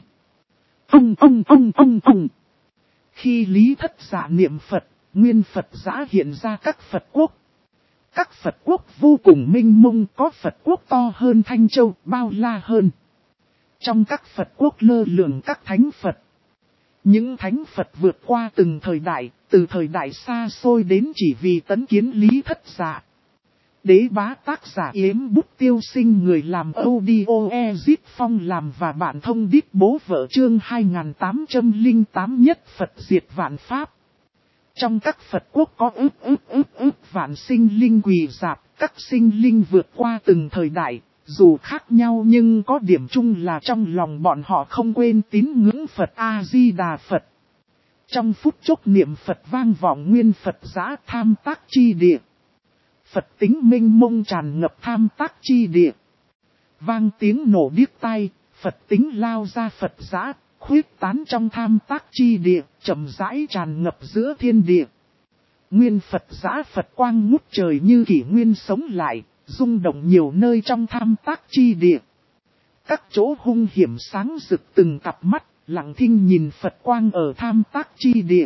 Ông. Khi Lý Thất Dạ niệm Phật, nguyên Phật giã hiện ra các Phật quốc. Các Phật quốc vô cùng minh mông, có Phật quốc to hơn Thanh Châu, bao la hơn. Trong các Phật quốc lơ lửng các thánh Phật. Những thánh Phật vượt qua từng thời đại, từ thời đại xa xôi đến chỉ vì tấn kiến Lý Thất Dạ. Đế bá tác giả Yếm Bút Tiêu Sinh, người làm audio Ezit Phong làm và bạn thông điệp bố vợ, chương 2808 nhất Phật diệt vạn pháp. Trong các Phật quốc có ức vạn sinh linh quỳ rạp, các sinh linh vượt qua từng thời đại, dù khác nhau nhưng có điểm chung là trong lòng bọn họ không quên tín ngưỡng Phật A-di-đà Phật. Trong phút chốc niệm Phật vang vọng nguyên Phật giã tham tác chi địa. Phật tính minh mông tràn ngập tham tác chi địa. Vang tiếng nổ điếc tai, Phật tính lao ra Phật giã, khuyết tán trong tham tác chi địa, chậm rãi tràn ngập giữa thiên địa. Nguyên Phật giã Phật quang ngút trời như kỷ nguyên sống lại, rung động nhiều nơi trong tham tác chi địa. Các chỗ hung hiểm sáng rực từng cặp mắt, lặng thinh nhìn Phật quang ở tham tác chi địa.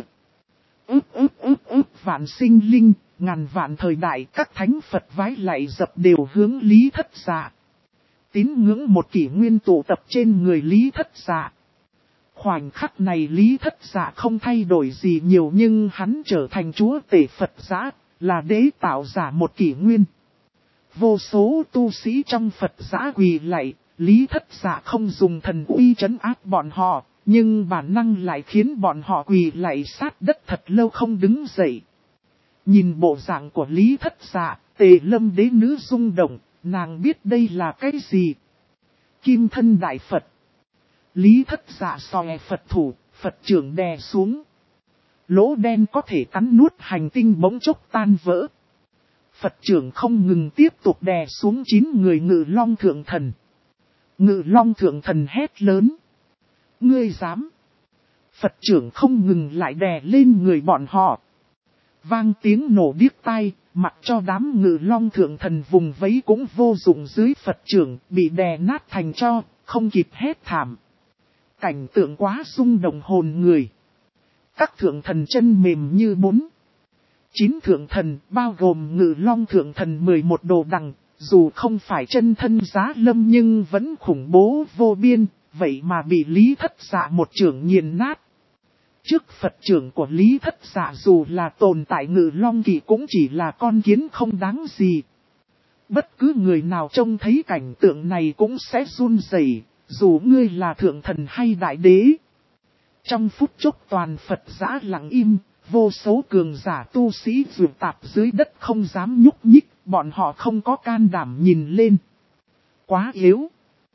Vạn sinh linh, ngàn vạn thời đại, các thánh Phật vái lạy dập đều hướng Lý Thất Dạ. Tín ngưỡng một kỷ nguyên tụ tập trên người Lý Thất Dạ. Khoảnh khắc này Lý Thất Dạ không thay đổi gì nhiều, nhưng hắn trở thành chúa tể Phật giã, là đế tạo giả một kỷ nguyên. Vô số tu sĩ trong Phật giã quỳ lạy, Lý Thất Dạ không dùng thần uy trấn áp bọn họ, nhưng bản năng lại khiến bọn họ quỳ lạy sát đất thật lâu không đứng dậy. Nhìn bộ dạng của Lý Thất Dạ, Tề Lâm đế nữ rung động, nàng biết đây là cái gì? Kim thân đại Phật. Lý Thất Dạ xòe Phật thủ, Phật trưởng đè xuống. Lỗ đen có thể cắn nuốt hành tinh bỗng chốc tan vỡ. Phật trưởng không ngừng tiếp tục đè xuống 9 người Ngự Long Thượng Thần. Ngự Long Thượng Thần hét lớn. Ngươi dám? Phật trưởng không ngừng lại đè lên người bọn họ. Vang tiếng nổ điếc tai, mặc cho đám Ngự Long Thượng Thần vùng vẫy cũng vô dụng dưới Phật trưởng, bị đè nát thành tro, không kịp hét thảm. Cảnh tượng quá rung động hồn người. Các thượng thần chân mềm như 9 thượng thần, bao gồm Ngự Long Thượng Thần 11 đồ đằng, dù không phải chân thân giá lâm nhưng vẫn khủng bố vô biên, vậy mà bị Lý Thất Dạ một trưởng nghiền nát. Trước Phật trưởng của Lý Thất Dạ dù là tồn tại Ngự Long Kỵ cũng chỉ là con kiến không đáng gì. Bất cứ người nào trông thấy cảnh tượng này cũng sẽ run rẩy, dù ngươi là thượng thần hay đại đế. Trong phút chốc toàn Phật giã lặng im, vô số cường giả tu sĩ vượt tạp dưới đất không dám nhúc nhích, bọn họ không có can đảm nhìn lên. Quá yếu.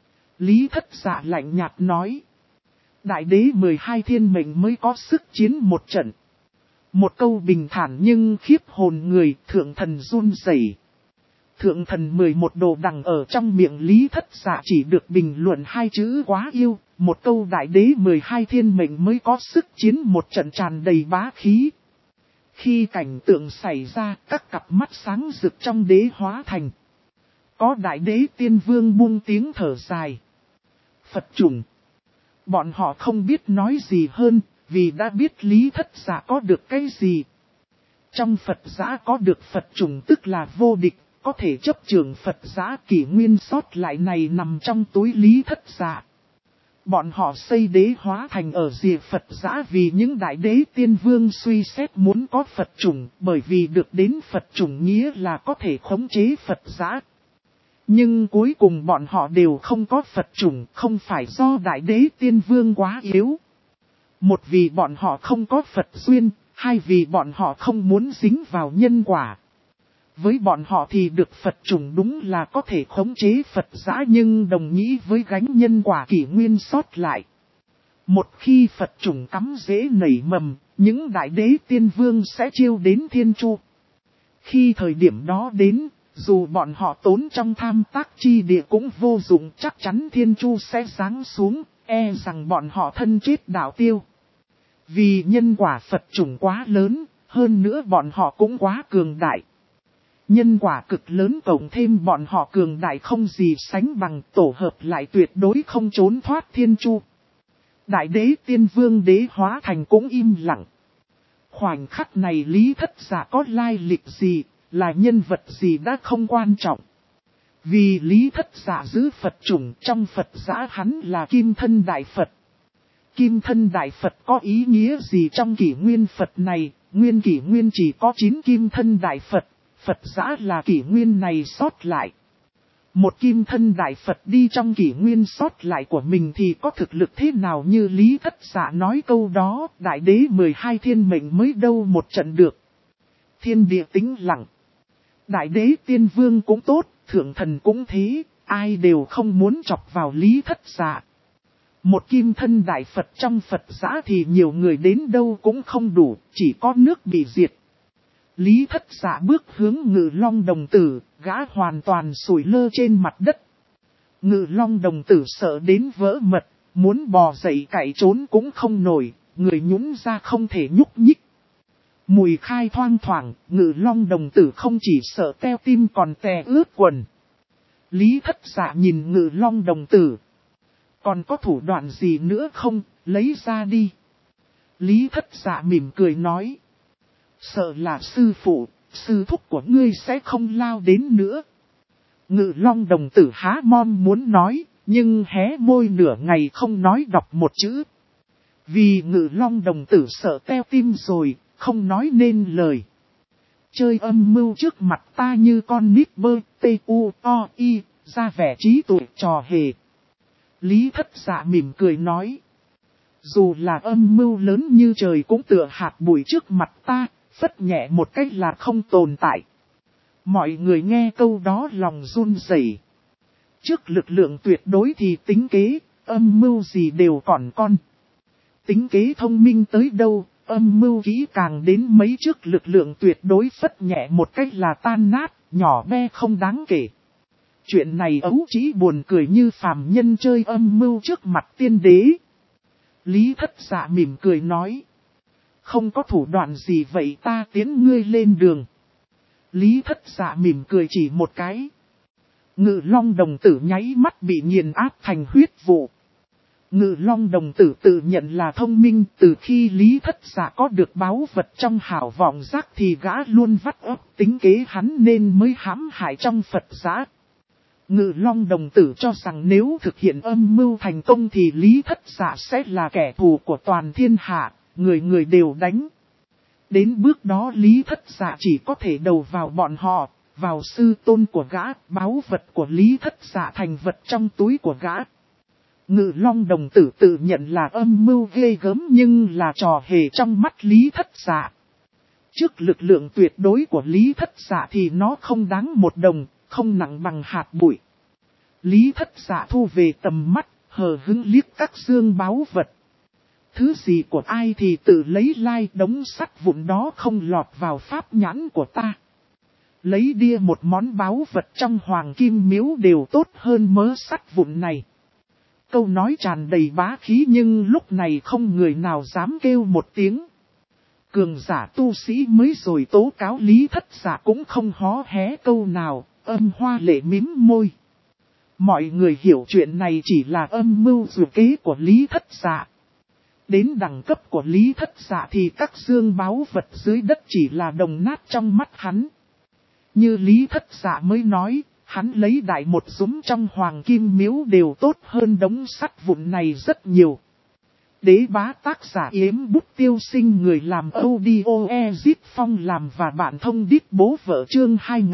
Lý Thất Dạ lạnh nhạt nói. Đại đế 12 thiên mệnh mới có sức chiến một trận. Một câu bình thản nhưng khiếp hồn người, thượng thần run rẩy. Thượng thần 11 đồ đằng ở trong miệng Lý Thất Dạ chỉ được bình luận 2 chữ quá yêu, một câu đại đế 12 thiên mệnh mới có sức chiến một trận tràn đầy bá khí. Khi cảnh tượng xảy ra, các cặp mắt sáng rực trong đế hóa thành. Có đại đế tiên vương buông tiếng thở dài. Phật chủng. Bọn họ không biết nói gì hơn, vì đã biết Lý Thất Dạ có được cái gì. Trong Phật giã có được Phật chủng tức là vô địch, có thể chấp trường Phật giã kỷ nguyên sót lại này nằm trong túi Lý Thất Dạ. Bọn họ xây đế hóa thành ở rìa Phật giã vì những đại đế tiên vương suy xét muốn có Phật chủng, bởi vì được đến Phật chủng nghĩa là có thể khống chế Phật giã. Nhưng cuối cùng bọn họ đều không có Phật chủng, không phải do đại đế tiên vương quá yếu. Một vì bọn họ không có Phật duyên, hai vì bọn họ không muốn dính vào nhân quả. Với bọn họ thì được Phật chủng đúng là có thể khống chế Phật giã nhưng đồng nghĩa với gánh nhân quả kỷ nguyên sót lại. Một khi Phật chủng cắm rễ nảy mầm, những đại đế tiên vương sẽ chiêu đến thiên chu. Khi thời điểm đó đến, dù bọn họ tốn trong tham tác chi địa cũng vô dụng, chắc chắn thiên chu sẽ giáng xuống, e rằng bọn họ thân chết đạo tiêu. Vì nhân quả Phật chủng quá lớn, hơn nữa bọn họ cũng quá cường đại. Nhân quả cực lớn cộng thêm bọn họ cường đại không gì sánh bằng, tổ hợp lại tuyệt đối không trốn thoát thiên chu. Đại đế tiên vương đế hóa thành cũng im lặng. Khoảnh khắc này Lý Thất Dạ có lai lịch gì, là nhân vật gì đã không quan trọng. Vì Lý Thất Dạ giữ Phật chủng, trong Phật giã hắn là kim thân đại Phật. Kim thân đại Phật có ý nghĩa gì trong kỷ nguyên Phật này? Nguyên kỷ nguyên chỉ có 9 kim thân đại Phật, Phật giá là kỷ nguyên này sót lại. Một kim thân đại Phật đi trong kỷ nguyên sót lại của mình thì có thực lực thế nào? Như Lý Thất Dạ nói câu đó, đại đế 12 thiên mệnh mới đâu một trận được. Thiên địa tĩnh lặng. Đại đế tiên vương cũng tốt, thượng thần cũng thế, ai đều không muốn chọc vào Lý Thất Dạ. Một kim thân đại Phật trong Phật giã thì nhiều người đến đâu cũng không đủ, chỉ có nước bị diệt. Lý Thất Dạ bước hướng Ngự Long đồng tử, gã hoàn toàn sủi lơ trên mặt đất. Ngự Long đồng tử sợ đến vỡ mật, muốn bò dậy cậy trốn cũng không nổi, người nhũn ra không thể nhúc nhích. Mùi khai thoang thoảng, Ngự Long đồng tử không chỉ sợ teo tim còn tè ướt quần. Lý Thất Dạ nhìn Ngự Long đồng tử. Còn có thủ đoạn gì nữa không, lấy ra đi. Lý Thất Dạ mỉm cười nói. Sợ là sư phụ, sư thúc của ngươi sẽ không lao đến nữa. Ngự Long đồng tử há mom muốn nói, nhưng hé môi nửa ngày không nói đọc một chữ. Vì Ngự Long đồng tử sợ teo tim rồi, không nói nên lời. Chơi âm mưu trước mặt ta như con nít bơ, t-u-o-i, ra vẻ trí tuệ trò hề. Lý Thất Dạ mỉm cười nói. Dù là âm mưu lớn như trời cũng tựa hạt bụi trước mặt ta, phất nhẹ một cách là không tồn tại. Mọi người nghe câu đó lòng run rẩy. Trước lực lượng tuyệt đối thì tính kế, âm mưu gì đều còn con. Tính kế thông minh tới đâu, âm mưu kỹ càng đến mấy trước lực lượng tuyệt đối phất nhẹ một cách là tan nát, nhỏ bé không đáng kể. Chuyện này ấu chỉ buồn cười như phàm nhân chơi âm mưu trước mặt tiên đế. Lý Thất Dạ mỉm cười nói. Không có thủ đoạn gì vậy ta tiến ngươi lên đường. Lý Thất Dạ mỉm cười chỉ một cái. Ngự Long đồng tử nháy mắt bị nghiền áp thành huyết vụ. Ngự Long đồng tử tự nhận là thông minh, từ khi Lý Thất Dạ có được báu vật trong hảo vọng giác thì gã luôn vắt óc tính kế hắn nên mới hãm hại trong Phật giá. Ngự Long đồng tử cho rằng nếu thực hiện âm mưu thành công thì Lý Thất Dạ sẽ là kẻ thù của toàn thiên hạ, người người đều đánh. Đến bước đó Lý Thất Dạ chỉ có thể đầu vào bọn họ, vào sư tôn của gã, báu vật của Lý Thất Dạ thành vật trong túi của gã. Ngự Long đồng tử tự nhận là âm mưu ghê gớm nhưng là trò hề trong mắt Lý Thất Dạ. Trước lực lượng tuyệt đối của Lý Thất Dạ thì nó không đáng một đồng, không nặng bằng hạt bụi. Lý Thất Dạ thu về tầm mắt, hờ hững liếc các xương báu vật. Thứ gì của ai thì tự lấy lai, đống sắt vụn đó không lọt vào pháp nhãn của ta. Lấy đi một món báu vật trong hoàng kim miếu đều tốt hơn mớ sắt vụn này. Câu nói tràn đầy bá khí nhưng lúc này không người nào dám kêu một tiếng. Cường giả tu sĩ mới rồi tố cáo Lý Thất Dạ cũng không hó hé câu nào, Âm Hoa Lệ mím môi. Mọi người hiểu chuyện này chỉ là âm mưu dự kế của Lý Thất Dạ. Đến đẳng cấp của Lý Thất Dạ thì các xương báu vật dưới đất chỉ là đồng nát trong mắt hắn. Như Lý Thất Dạ mới nói, hắn lấy đại một dúm trong hoàng kim miếu đều tốt hơn đống sắt vụn này rất nhiều. Đế bá tác giả Yếm Bút Tiêu Sinh, người làm audio Ezit Phong làm và bạn thông điệp bố vợ chương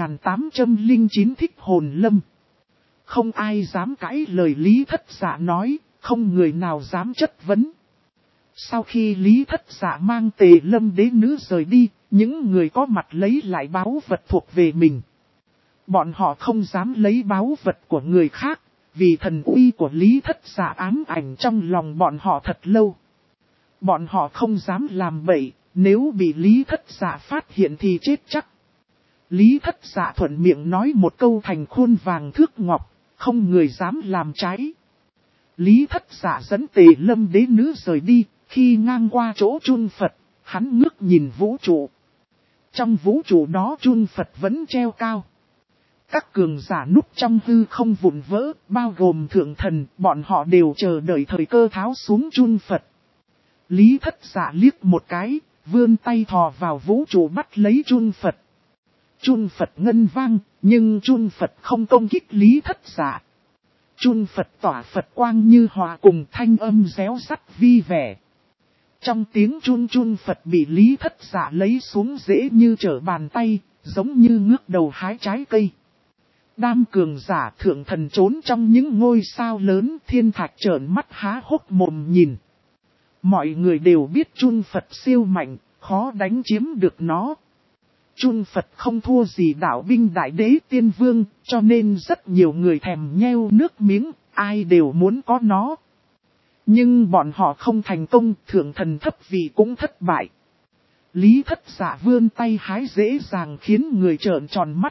2809 thích hồn lâm. Không ai dám cãi lời Lý Thất Dạ nói, không người nào dám chất vấn. Sau khi Lý Thất Dạ mang Tề Lâm đế nữ rời đi, những người có mặt lấy lại báu vật thuộc về mình. Bọn họ không dám lấy báu vật của người khác, vì thần uy của Lý Thất Dạ ám ảnh trong lòng bọn họ thật lâu. Bọn họ không dám làm bậy, nếu bị Lý Thất Dạ phát hiện thì chết chắc. Lý Thất Dạ thuận miệng nói một câu thành khuôn vàng thước ngọc, không người dám làm trái. Lý Thất Dạ dẫn Tề Lâm đế nữ rời đi, khi ngang qua chỗ chun Phật, hắn ngước nhìn vũ trụ. Trong vũ trụ đó chun Phật vẫn treo cao. Các cường giả núp trong hư không vụn vỡ, bao gồm thượng thần, bọn họ đều chờ đợi thời cơ tháo xuống chun Phật. Lý Thất Dạ liếc một cái, vươn tay thò vào vũ trụ bắt lấy chun Phật. Chun Phật ngân vang, nhưng chun Phật không công kích Lý Thất Dạ. Chun Phật tỏa Phật quang như hòa cùng thanh âm réo rắt vi vẻ. Trong tiếng chun chun Phật bị Lý Thất Dạ lấy xuống dễ như trở bàn tay, giống như ngước đầu hái trái cây. Đám cường giả thượng thần trốn trong những ngôi sao lớn, thiên thạch trợn mắt há hốc mồm nhìn. Mọi người đều biết chun Phật siêu mạnh, khó đánh chiếm được nó. Chun Phật không thua gì đạo binh đại đế tiên vương, cho nên rất nhiều người thèm nheo nước miếng, ai đều muốn có nó. Nhưng bọn họ không thành công, thượng thần thấp vị cũng thất bại. Lý Thất Dạ vươn tay hái dễ dàng khiến người trợn tròn mắt.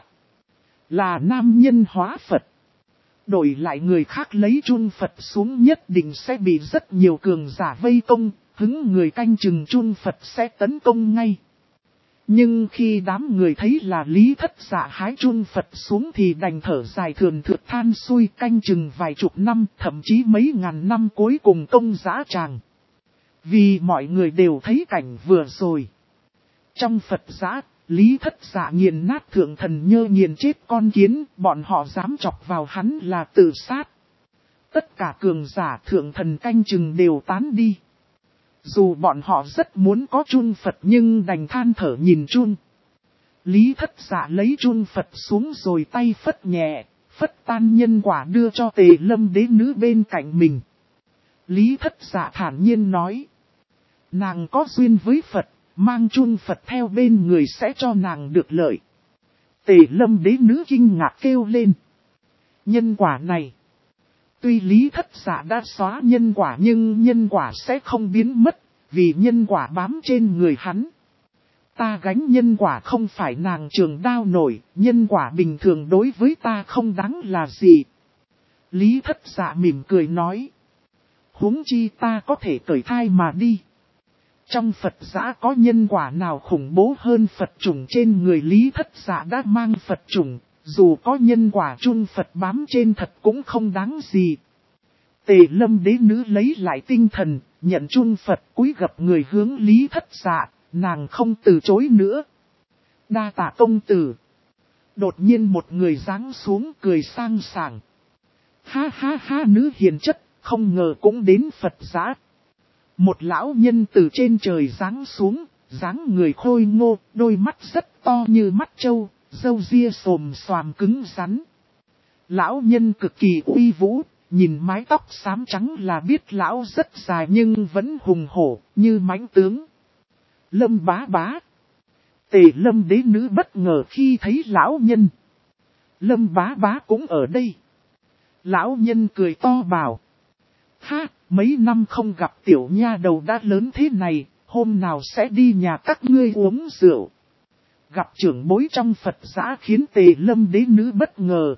Là nam nhân hóa Phật. Đổi lại người khác lấy chun Phật xuống nhất định sẽ bị rất nhiều cường giả vây công, hứng người canh chừng chun Phật sẽ tấn công ngay. Nhưng khi đám người thấy là Lý Thất Dạ hái chun Phật xuống thì đành thở dài thườn thượt than xui, canh chừng vài chục năm, thậm chí mấy ngàn năm cuối cùng công dã tràng. Vì mọi người đều thấy cảnh vừa rồi. Trong Phật giã, Lý Thất Dạ nghiền nát thượng thần nhơ nghiền chết con kiến, bọn họ dám chọc vào hắn là tự sát. Tất cả cường giả thượng thần canh chừng đều tán đi. Dù bọn họ rất muốn có chun Phật nhưng đành than thở nhìn chun. Lý Thất Dạ lấy chun Phật xuống rồi tay phất nhẹ, phất tan nhân quả đưa cho Tề Lâm đế nữ bên cạnh mình. Lý Thất Dạ thản nhiên nói. Nàng có duyên với Phật, mang chun Phật theo bên người sẽ cho nàng được lợi. Tề Lâm đế nữ kinh ngạc kêu lên. Nhân quả này. Tuy Lý Thất Dạ đã xóa nhân quả nhưng nhân quả sẽ không biến mất, vì nhân quả bám trên người hắn. Ta gánh nhân quả không phải nàng trường đao nổi, nhân quả bình thường đối với ta không đáng là gì. Lý Thất Dạ mỉm cười nói. Huống chi ta có thể cởi thai mà đi. Trong Phật giã có nhân quả nào khủng bố hơn Phật chủng trên người Lý Thất Dạ đã mang Phật chủng. Dù có nhân quả chun Phật bám trên thật cũng không đáng gì. Tề Lâm đế nữ lấy lại tinh thần, nhận chun Phật cúi gập người hướng Lý Thất Dạ, nàng không từ chối nữa. Đa tạ công tử. Đột nhiên một người giáng xuống cười sang sảng. Ha ha ha, nữ hiền chất, không ngờ cũng đến Phật giã. Một lão nhân từ trên trời giáng xuống, dáng người khôi ngô, đôi mắt rất to như mắt trâu. Râu ria xồm xoàm cứng rắn. Lão nhân cực kỳ uy vũ, nhìn mái tóc xám trắng là biết lão rất dài nhưng vẫn hùng hổ, như mãnh tướng. Lâm bá bá. Tề Lâm đế nữ bất ngờ khi thấy lão nhân. Lâm bá bá cũng ở đây. Lão nhân cười to bảo. Ha, mấy năm không gặp tiểu nha đầu đã lớn thế này, hôm nào sẽ đi nhà các ngươi uống rượu. Gặp trưởng bối trong Phật giã khiến Tề Lâm đế nữ bất ngờ.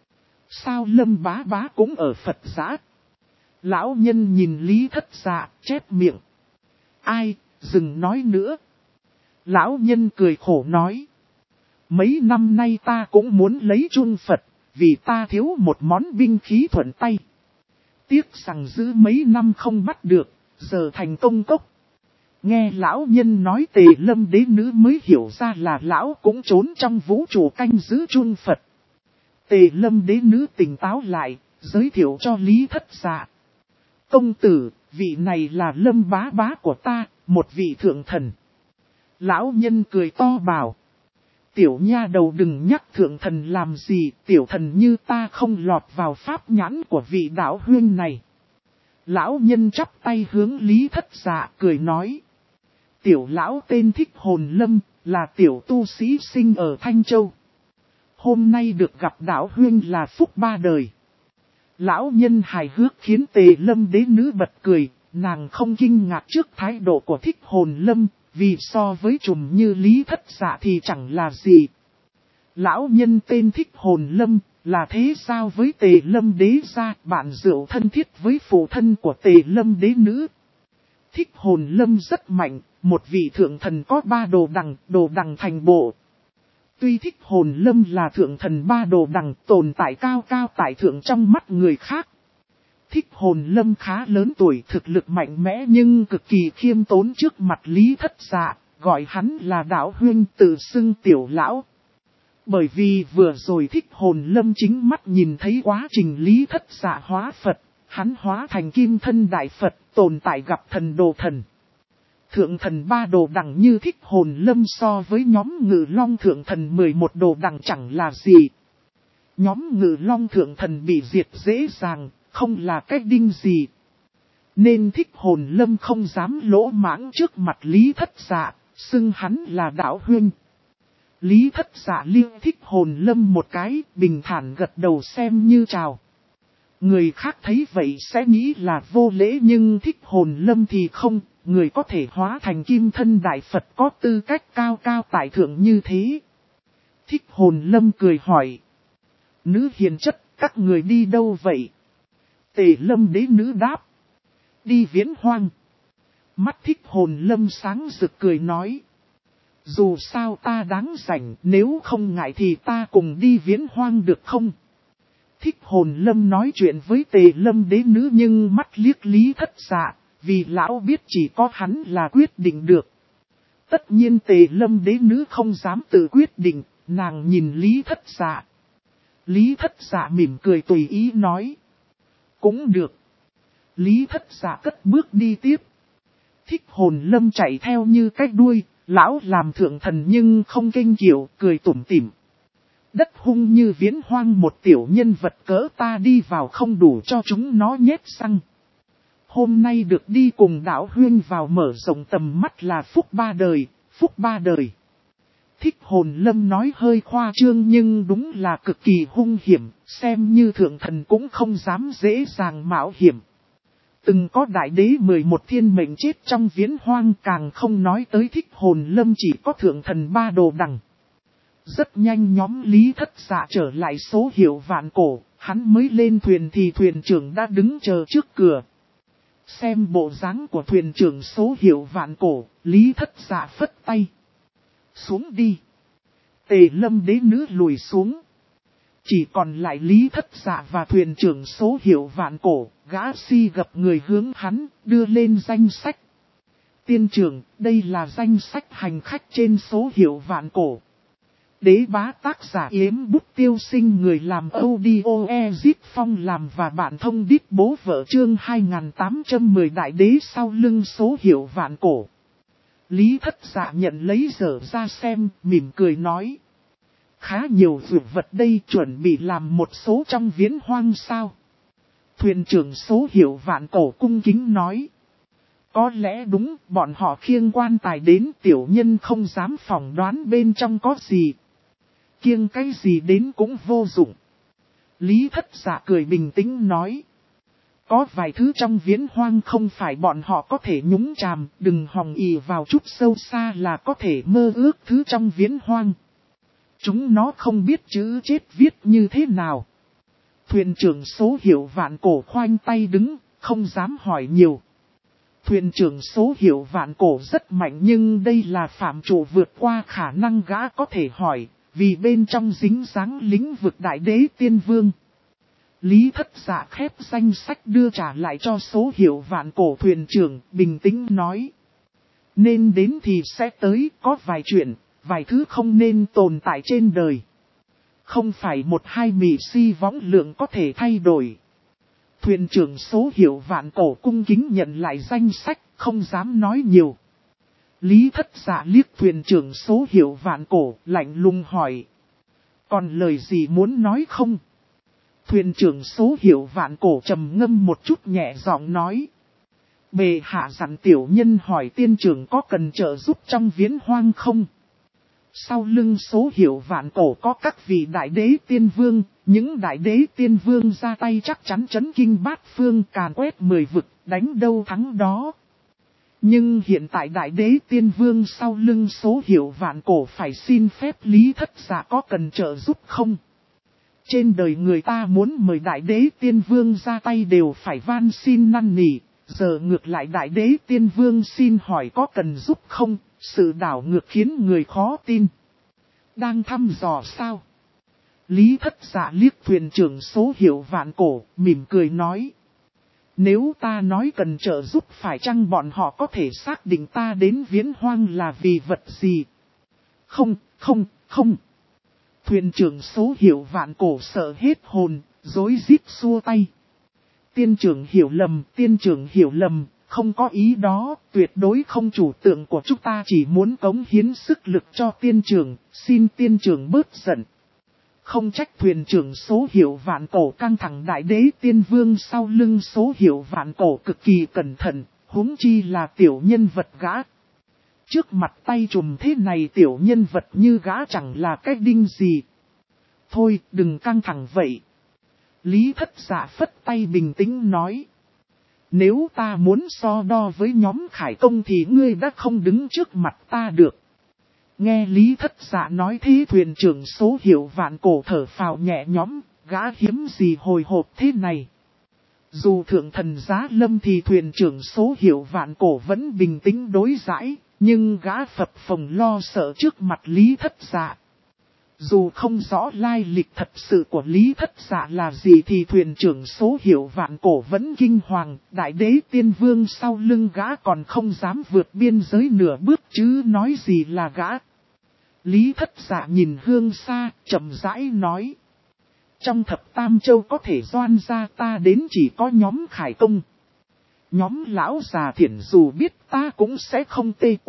Sao Lâm bá bá cũng ở Phật giã? Lão nhân nhìn Lý Thất Dạ, chép miệng. Ai, dừng nói nữa. Lão nhân cười khổ nói. Mấy năm nay ta cũng muốn lấy chun Phật, vì ta thiếu một món binh khí thuận tay. Tiếc rằng giữ mấy năm không bắt được, giờ thành công cốc. Nghe lão nhân nói Tề Lâm đế nữ mới hiểu ra là lão cũng trốn trong vũ trụ canh giữ chun Phật. Tề Lâm đế nữ tỉnh táo lại, giới thiệu cho Lý Thất Dạ. Công tử, vị này là Lâm bá bá của ta, một vị thượng thần. Lão nhân cười to bảo. Tiểu nha đầu đừng nhắc thượng thần làm gì, tiểu thần như ta không lọt vào pháp nhãn của vị đạo huyên này. Lão nhân chắp tay hướng Lý Thất Dạ cười nói. Tiểu lão tên Thích Hồn Lâm, là tiểu tu sĩ sinh ở Thanh Châu. Hôm nay được gặp đạo huyên là phúc ba đời. Lão nhân hài hước khiến Tề Lâm đế nữ bật cười, nàng không kinh ngạc trước thái độ của Thích Hồn Lâm, vì so với trùm như Lý Thất Dạ thì chẳng là gì. Lão nhân tên Thích Hồn Lâm, là thế sao với Tề Lâm đế gia, bạn rượu thân thiết với phụ thân của Tề Lâm đế nữ. Thích Hồn Lâm rất mạnh, một vị thượng thần có 3 đồ đằng thành bộ. Tuy Thích Hồn Lâm là thượng thần 3 đồ đằng tồn tại cao cao tại thượng trong mắt người khác. Thích Hồn Lâm khá lớn tuổi, thực lực mạnh mẽ nhưng cực kỳ khiêm tốn trước mặt Lý Thất Dạ, gọi hắn là đạo huyên, tự xưng tiểu lão. Bởi vì vừa rồi Thích Hồn Lâm chính mắt nhìn thấy quá trình Lý Thất Dạ hóa Phật, hắn hóa thành kim thân đại Phật, tồn tại gặp thần đồ thần. Thượng thần 3 đồ đẳng như Thích Hồn Lâm so với nhóm Ngự Long thượng thần 11 đồ đẳng chẳng là gì. Nhóm Ngự Long thượng thần bị diệt dễ dàng, không là cách đinh gì. Nên Thích Hồn Lâm không dám lỗ mãng trước mặt Lý Thất Dạ, xưng hắn là đạo huynh. Lý Thất Dạ liếc Thích Hồn Lâm một cái, bình thản gật đầu xem như chào. Người khác thấy vậy sẽ nghĩ là vô lễ, nhưng Thích Hồn Lâm thì không, người có thể hóa thành kim thân đại Phật có tư cách cao cao tại thượng như thế. Thích Hồn Lâm cười hỏi. Nữ hiền chất, các người đi đâu vậy? Tề Lâm đế nữ đáp. Đi Viễn Hoang. Mắt Thích Hồn Lâm sáng rực cười nói. Dù sao ta đáng rảnh, nếu không ngại thì ta cùng đi Viễn Hoang được không? Thích Hồn Lâm nói chuyện với Tề Lâm đế nữ nhưng mắt liếc Lý Thất Dạ, vì lão biết chỉ có hắn là quyết định được. Tất nhiên Tề Lâm đế nữ không dám tự quyết định, nàng nhìn Lý Thất Dạ. Lý Thất Dạ mỉm cười tùy ý nói. Cũng được. Lý Thất Dạ cất bước đi tiếp. Thích Hồn Lâm chạy theo như cách đuôi, lão làm thượng thần nhưng không kênh kiệu, cười tủm tỉm. Đất hung như Viễn Hoang, một tiểu nhân vật cỡ ta đi vào không đủ cho chúng nó nhét xăng. Hôm nay được đi cùng đạo huynh vào mở rộng tầm mắt là phúc ba đời, phúc ba đời. Thích Hồn Lâm nói hơi khoa trương nhưng đúng là cực kỳ hung hiểm, xem như thượng thần cũng không dám dễ dàng mạo hiểm. Từng có đại đế 11 thiên mệnh chết trong Viễn Hoang, càng không nói tới Thích Hồn Lâm chỉ có thượng thần 3 đồ đẳng. Rất nhanh nhóm Lý Thất Dạ trở lại số hiệu vạn cổ, hắn mới lên thuyền thì thuyền trưởng đã đứng chờ trước cửa. Xem bộ dáng của thuyền trưởng số hiệu vạn cổ, Lý Thất Dạ phất tay. Xuống đi. Tề Lâm đế nữ lùi xuống. Chỉ còn lại Lý Thất Dạ và thuyền trưởng số hiệu vạn cổ, gã si gặp người hướng hắn, đưa lên danh sách. Tiên trưởng, đây là danh sách hành khách trên số hiệu vạn cổ. Đế bá tác giả Yếm Bút Tiêu Sinh, người làm audio Ezip Phong làm và bạn thông đít bố vợ chương 2810 đại đế sau lưng số hiệu vạn cổ. Lý Thất Dạ nhận lấy dở ra xem, mỉm cười nói. Khá nhiều dược vật đây, chuẩn bị làm một số trong Viễn Hoang sao? Thuyền trưởng số hiệu vạn cổ cung kính nói. Có lẽ đúng, bọn họ khiêng quan tài đến, tiểu nhân không dám phỏng đoán bên trong có gì. Kiêng cái gì đến cũng vô dụng. Lý Thất Dạ cười bình tĩnh nói. Có vài thứ trong Viễn Hoang không phải bọn họ có thể nhúng chàm, đừng hòng ì vào chút sâu xa là có thể mơ ước thứ trong Viễn Hoang. Chúng nó không biết chữ chết viết như thế nào. Thuyền trưởng số hiệu vạn cổ khoanh tay đứng, không dám hỏi nhiều. Thuyền trưởng số hiệu vạn cổ rất mạnh nhưng đây là phạm trù vượt qua khả năng gã có thể hỏi, vì bên trong dính dáng lĩnh vực đại đế tiên vương. Lý Thất Dạ khép danh sách đưa trả lại cho số hiệu vạn cổ thuyền trưởng, bình tĩnh nói. Nên đến thì sẽ tới, có vài chuyện, vài thứ không nên tồn tại trên đời. Không phải một hai mị si võng lượng có thể thay đổi. Thuyền trưởng số hiệu vạn cổ cung kính nhận lại danh sách, không dám nói nhiều. Lý Thất Dạ liếc thuyền trưởng số hiệu vạn cổ, lạnh lùng hỏi. Còn lời gì muốn nói không? Thuyền trưởng số hiệu vạn cổ trầm ngâm một chút nhẹ giọng nói. Bệ hạ dặn tiểu nhân hỏi tiên trưởng có cần trợ giúp trong Viễn Hoang không? Sau lưng số hiệu vạn cổ có các vị đại đế tiên vương, những đại đế tiên vương ra tay chắc chắn chấn kinh bát phương, càn quét 10 vực, đánh đâu thắng đó. Nhưng hiện tại đại đế tiên vương sau lưng số hiệu vạn cổ phải xin phép Lý Thất Dạ có cần trợ giúp không? Trên đời người ta muốn mời đại đế tiên vương ra tay đều phải van xin năn nỉ, giờ ngược lại đại đế tiên vương xin hỏi có cần giúp không, sự đảo ngược khiến người khó tin. Đang thăm dò sao? Lý Thất Dạ liếc thuyền trưởng số hiệu vạn cổ, mỉm cười nói. Nếu ta nói cần trợ giúp phải chăng bọn họ có thể xác định ta đến Viễn Hoang là vì vật gì? Không. Thuyền trưởng số hiệu vạn cổ sợ hết hồn, rối rít xua tay. Tiên trưởng hiểu lầm, không có ý đó, tuyệt đối không chủ tượng của chúng ta chỉ muốn cống hiến sức lực cho tiên trưởng, xin tiên trưởng bớt giận. Không trách thuyền trưởng số hiệu vạn cổ căng thẳng, đại đế tiên vương sau lưng số hiệu vạn cổ cực kỳ cẩn thận, huống chi là tiểu nhân vật gã. Trước mặt tay trùm thế này tiểu nhân vật như gã chẳng là cái đinh gì. Thôi đừng căng thẳng vậy. Lý Thất Dạ phất tay bình tĩnh nói. Nếu ta muốn so đo với nhóm Khải Công thì ngươi đã không đứng trước mặt ta được. Nghe Lý Thất Dạ nói thế thuyền trưởng số hiệu vạn cổ thở phào nhẹ nhõm, gã hiếm gì hồi hộp thế này. Dù thượng thần giá lâm thì thuyền trưởng số hiệu vạn cổ vẫn bình tĩnh đối đãi, nhưng gã phập phồng lo sợ trước mặt Lý Thất Dạ. Dù không rõ lai lịch thật sự của Lý Thất Dạ là gì thì thuyền trưởng số hiệu vạn cổ vẫn kinh hoàng, đại đế tiên vương sau lưng gã còn không dám vượt biên giới nửa bước chứ nói gì là gã. Lý Thất Dạ nhìn hương xa, chậm rãi nói. Trong thập tam châu có thể doan ra ta đến chỉ có nhóm Khải Công. Nhóm lão già thiển dù biết ta cũng sẽ không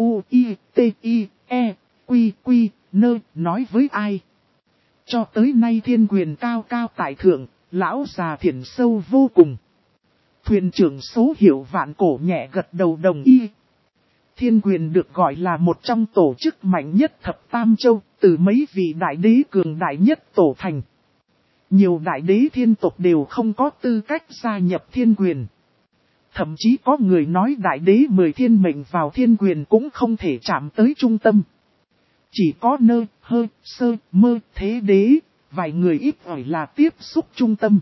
T-U-I-T-I-E-Quy-Quy nơ nói với ai. Cho tới nay thiên quyền cao cao tại thượng, lão già thiển sâu vô cùng. Thuyền trưởng số hiệu vạn cổ nhẹ gật đầu đồng ý. Thiên quyền được gọi là một trong tổ chức mạnh nhất thập tam châu, từ mấy vị đại đế cường đại nhất tổ thành. Nhiều đại đế thiên tộc đều không có tư cách gia nhập thiên quyền. Thậm chí có người nói đại đế 10 thiên mệnh vào thiên quyền cũng không thể chạm tới trung tâm. Chỉ có nơ, hơ, sơ, mơ, thế đế, vài người ít ỏi là tiếp xúc trung tâm.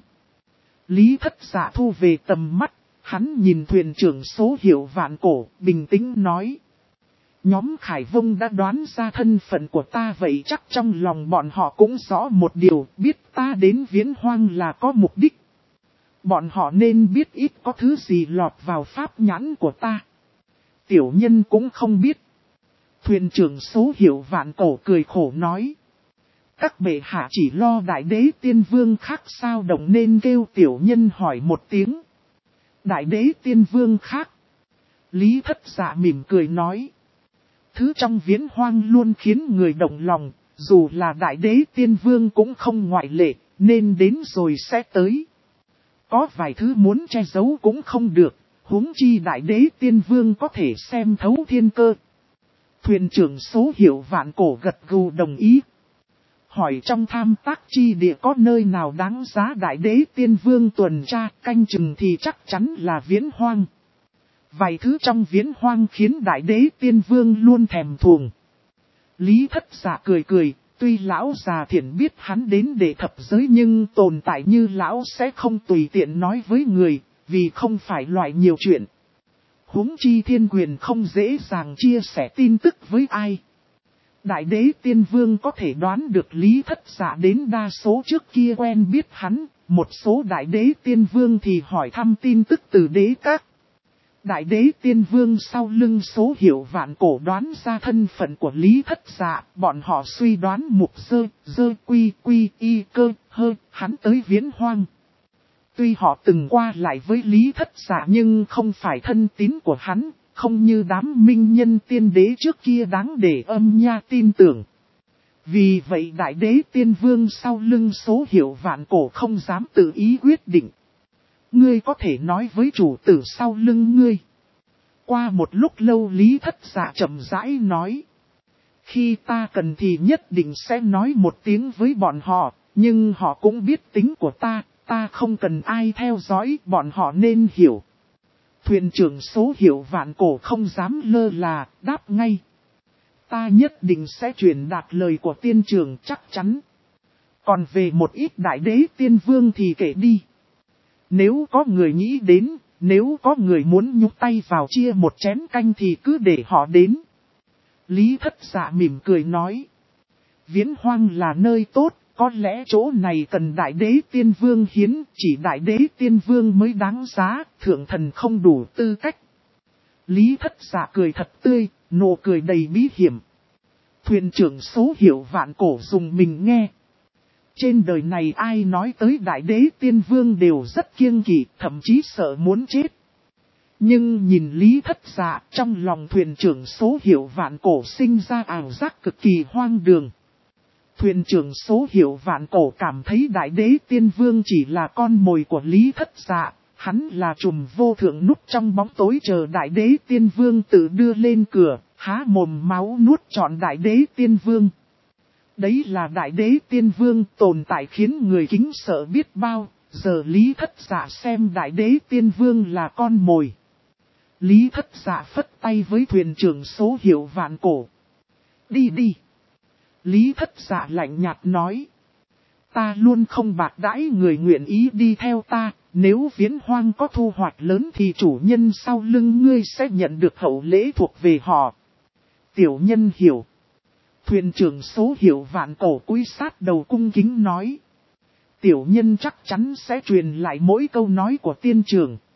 Lý Thất Dạ thu về tầm mắt, hắn nhìn thuyền trưởng số hiệu vạn cổ, bình tĩnh nói. Nhóm Khải Vông đã đoán ra thân phận của ta vậy chắc trong lòng bọn họ cũng rõ một điều, biết ta đến Viễn Hoang là có mục đích. Bọn họ nên biết ít có thứ gì lọt vào pháp nhãn của ta. Tiểu nhân cũng không biết. Thuyền trưởng số hiệu vạn cổ cười khổ nói. Các bệ hạ chỉ lo đại đế tiên vương khác sao động nên kêu tiểu nhân hỏi một tiếng. Đại đế tiên vương khác. Lý Thất Dạ mỉm cười nói. Thứ trong Viễn Hoang luôn khiến người động lòng, dù là đại đế tiên vương cũng không ngoại lệ, nên đến rồi sẽ tới. Có vài thứ muốn che giấu cũng không được, huống chi đại đế tiên vương có thể xem thấu thiên cơ. Thuyền trưởng số hiệu vạn cổ gật gù đồng ý. Hỏi trong tham tác chi địa có nơi nào đáng giá đại đế tiên vương tuần tra canh chừng thì chắc chắn là Viễn Hoang. Vài thứ trong Viễn Hoang khiến đại đế tiên vương luôn thèm thuồng. Lý Thất Dạ cười cười, tuy lão già thiển biết hắn đến để thập giới nhưng tồn tại như lão sẽ không tùy tiện nói với người, vì không phải loại nhiều chuyện. Huống chi thiên quyền không dễ dàng chia sẻ tin tức với ai. Đại đế tiên vương có thể đoán được Lý Thất Dạ đến đa số trước kia quen biết hắn, một số đại đế tiên vương thì hỏi thăm tin tức từ đế các. Đại đế tiên vương sau lưng số hiệu vạn cổ đoán ra thân phận của Lý Thất Dạ, bọn họ suy đoán mục dơ quy y cơ hơ, hắn tới Viễn Hoang. Tuy họ từng qua lại với Lý Thất Dạ nhưng không phải thân tín của hắn, không như đám minh nhân tiên đế trước kia đáng để âm nha tin tưởng. Vì vậy đại đế tiên vương sau lưng số hiệu vạn cổ không dám tự ý quyết định. Ngươi có thể nói với chủ tử sau lưng ngươi. Qua một lúc lâu Lý Thất Dạ chậm rãi nói. Khi ta cần thì nhất định sẽ nói một tiếng với bọn họ, nhưng họ cũng biết tính của ta không cần ai theo dõi, bọn họ nên hiểu. Thuyền trưởng số hiệu vạn cổ không dám lơ là, đáp ngay. Ta nhất định sẽ truyền đạt lời của tiên trưởng chắc chắn. Còn về một ít đại đế tiên vương thì kể đi. Nếu có người nghĩ đến, nếu có người muốn nhúc tay vào chia một chén canh thì cứ để họ đến. Lý Thất Dạ mỉm cười nói. Viễn Hoang là nơi tốt, có lẽ chỗ này cần đại đế tiên vương hiến, chỉ đại đế tiên vương mới đáng giá, thượng thần không đủ tư cách. Lý Thất Dạ cười thật tươi, nụ cười đầy bí hiểm. Thuyền trưởng số hiệu vạn cổ dùng mình nghe. Trên đời này ai nói tới đại đế tiên vương đều rất kiêng kỵ, thậm chí sợ muốn chết. Nhưng nhìn Lý Thất Dạ, trong lòng thuyền trưởng số hiệu vạn cổ sinh ra ảo giác cực kỳ hoang đường. Thuyền trưởng số hiệu vạn cổ cảm thấy đại đế tiên vương chỉ là con mồi của Lý Thất Dạ, hắn là trùm vô thượng núp trong bóng tối chờ đại đế tiên vương tự đưa lên cửa, há mồm máu nuốt trọn đại đế tiên vương. Đấy là đại đế tiên vương tồn tại khiến người kính sợ biết bao, giờ Lý Thất Dạ xem đại đế tiên vương là con mồi. Lý Thất Dạ phất tay với thuyền trưởng số hiệu vạn cổ. Đi đi. Lý Thất Dạ lạnh nhạt nói. Ta luôn không bạc đãi người nguyện ý đi theo ta, nếu Viễn Hoang có thu hoạch lớn thì chủ nhân sau lưng ngươi sẽ nhận được hậu lễ thuộc về họ. Tiểu nhân hiểu. Thuyền trưởng số hiệu vạn cổ cúi sát đầu cung kính nói. Tiểu nhân chắc chắn sẽ truyền lại mỗi câu nói của tiên trưởng.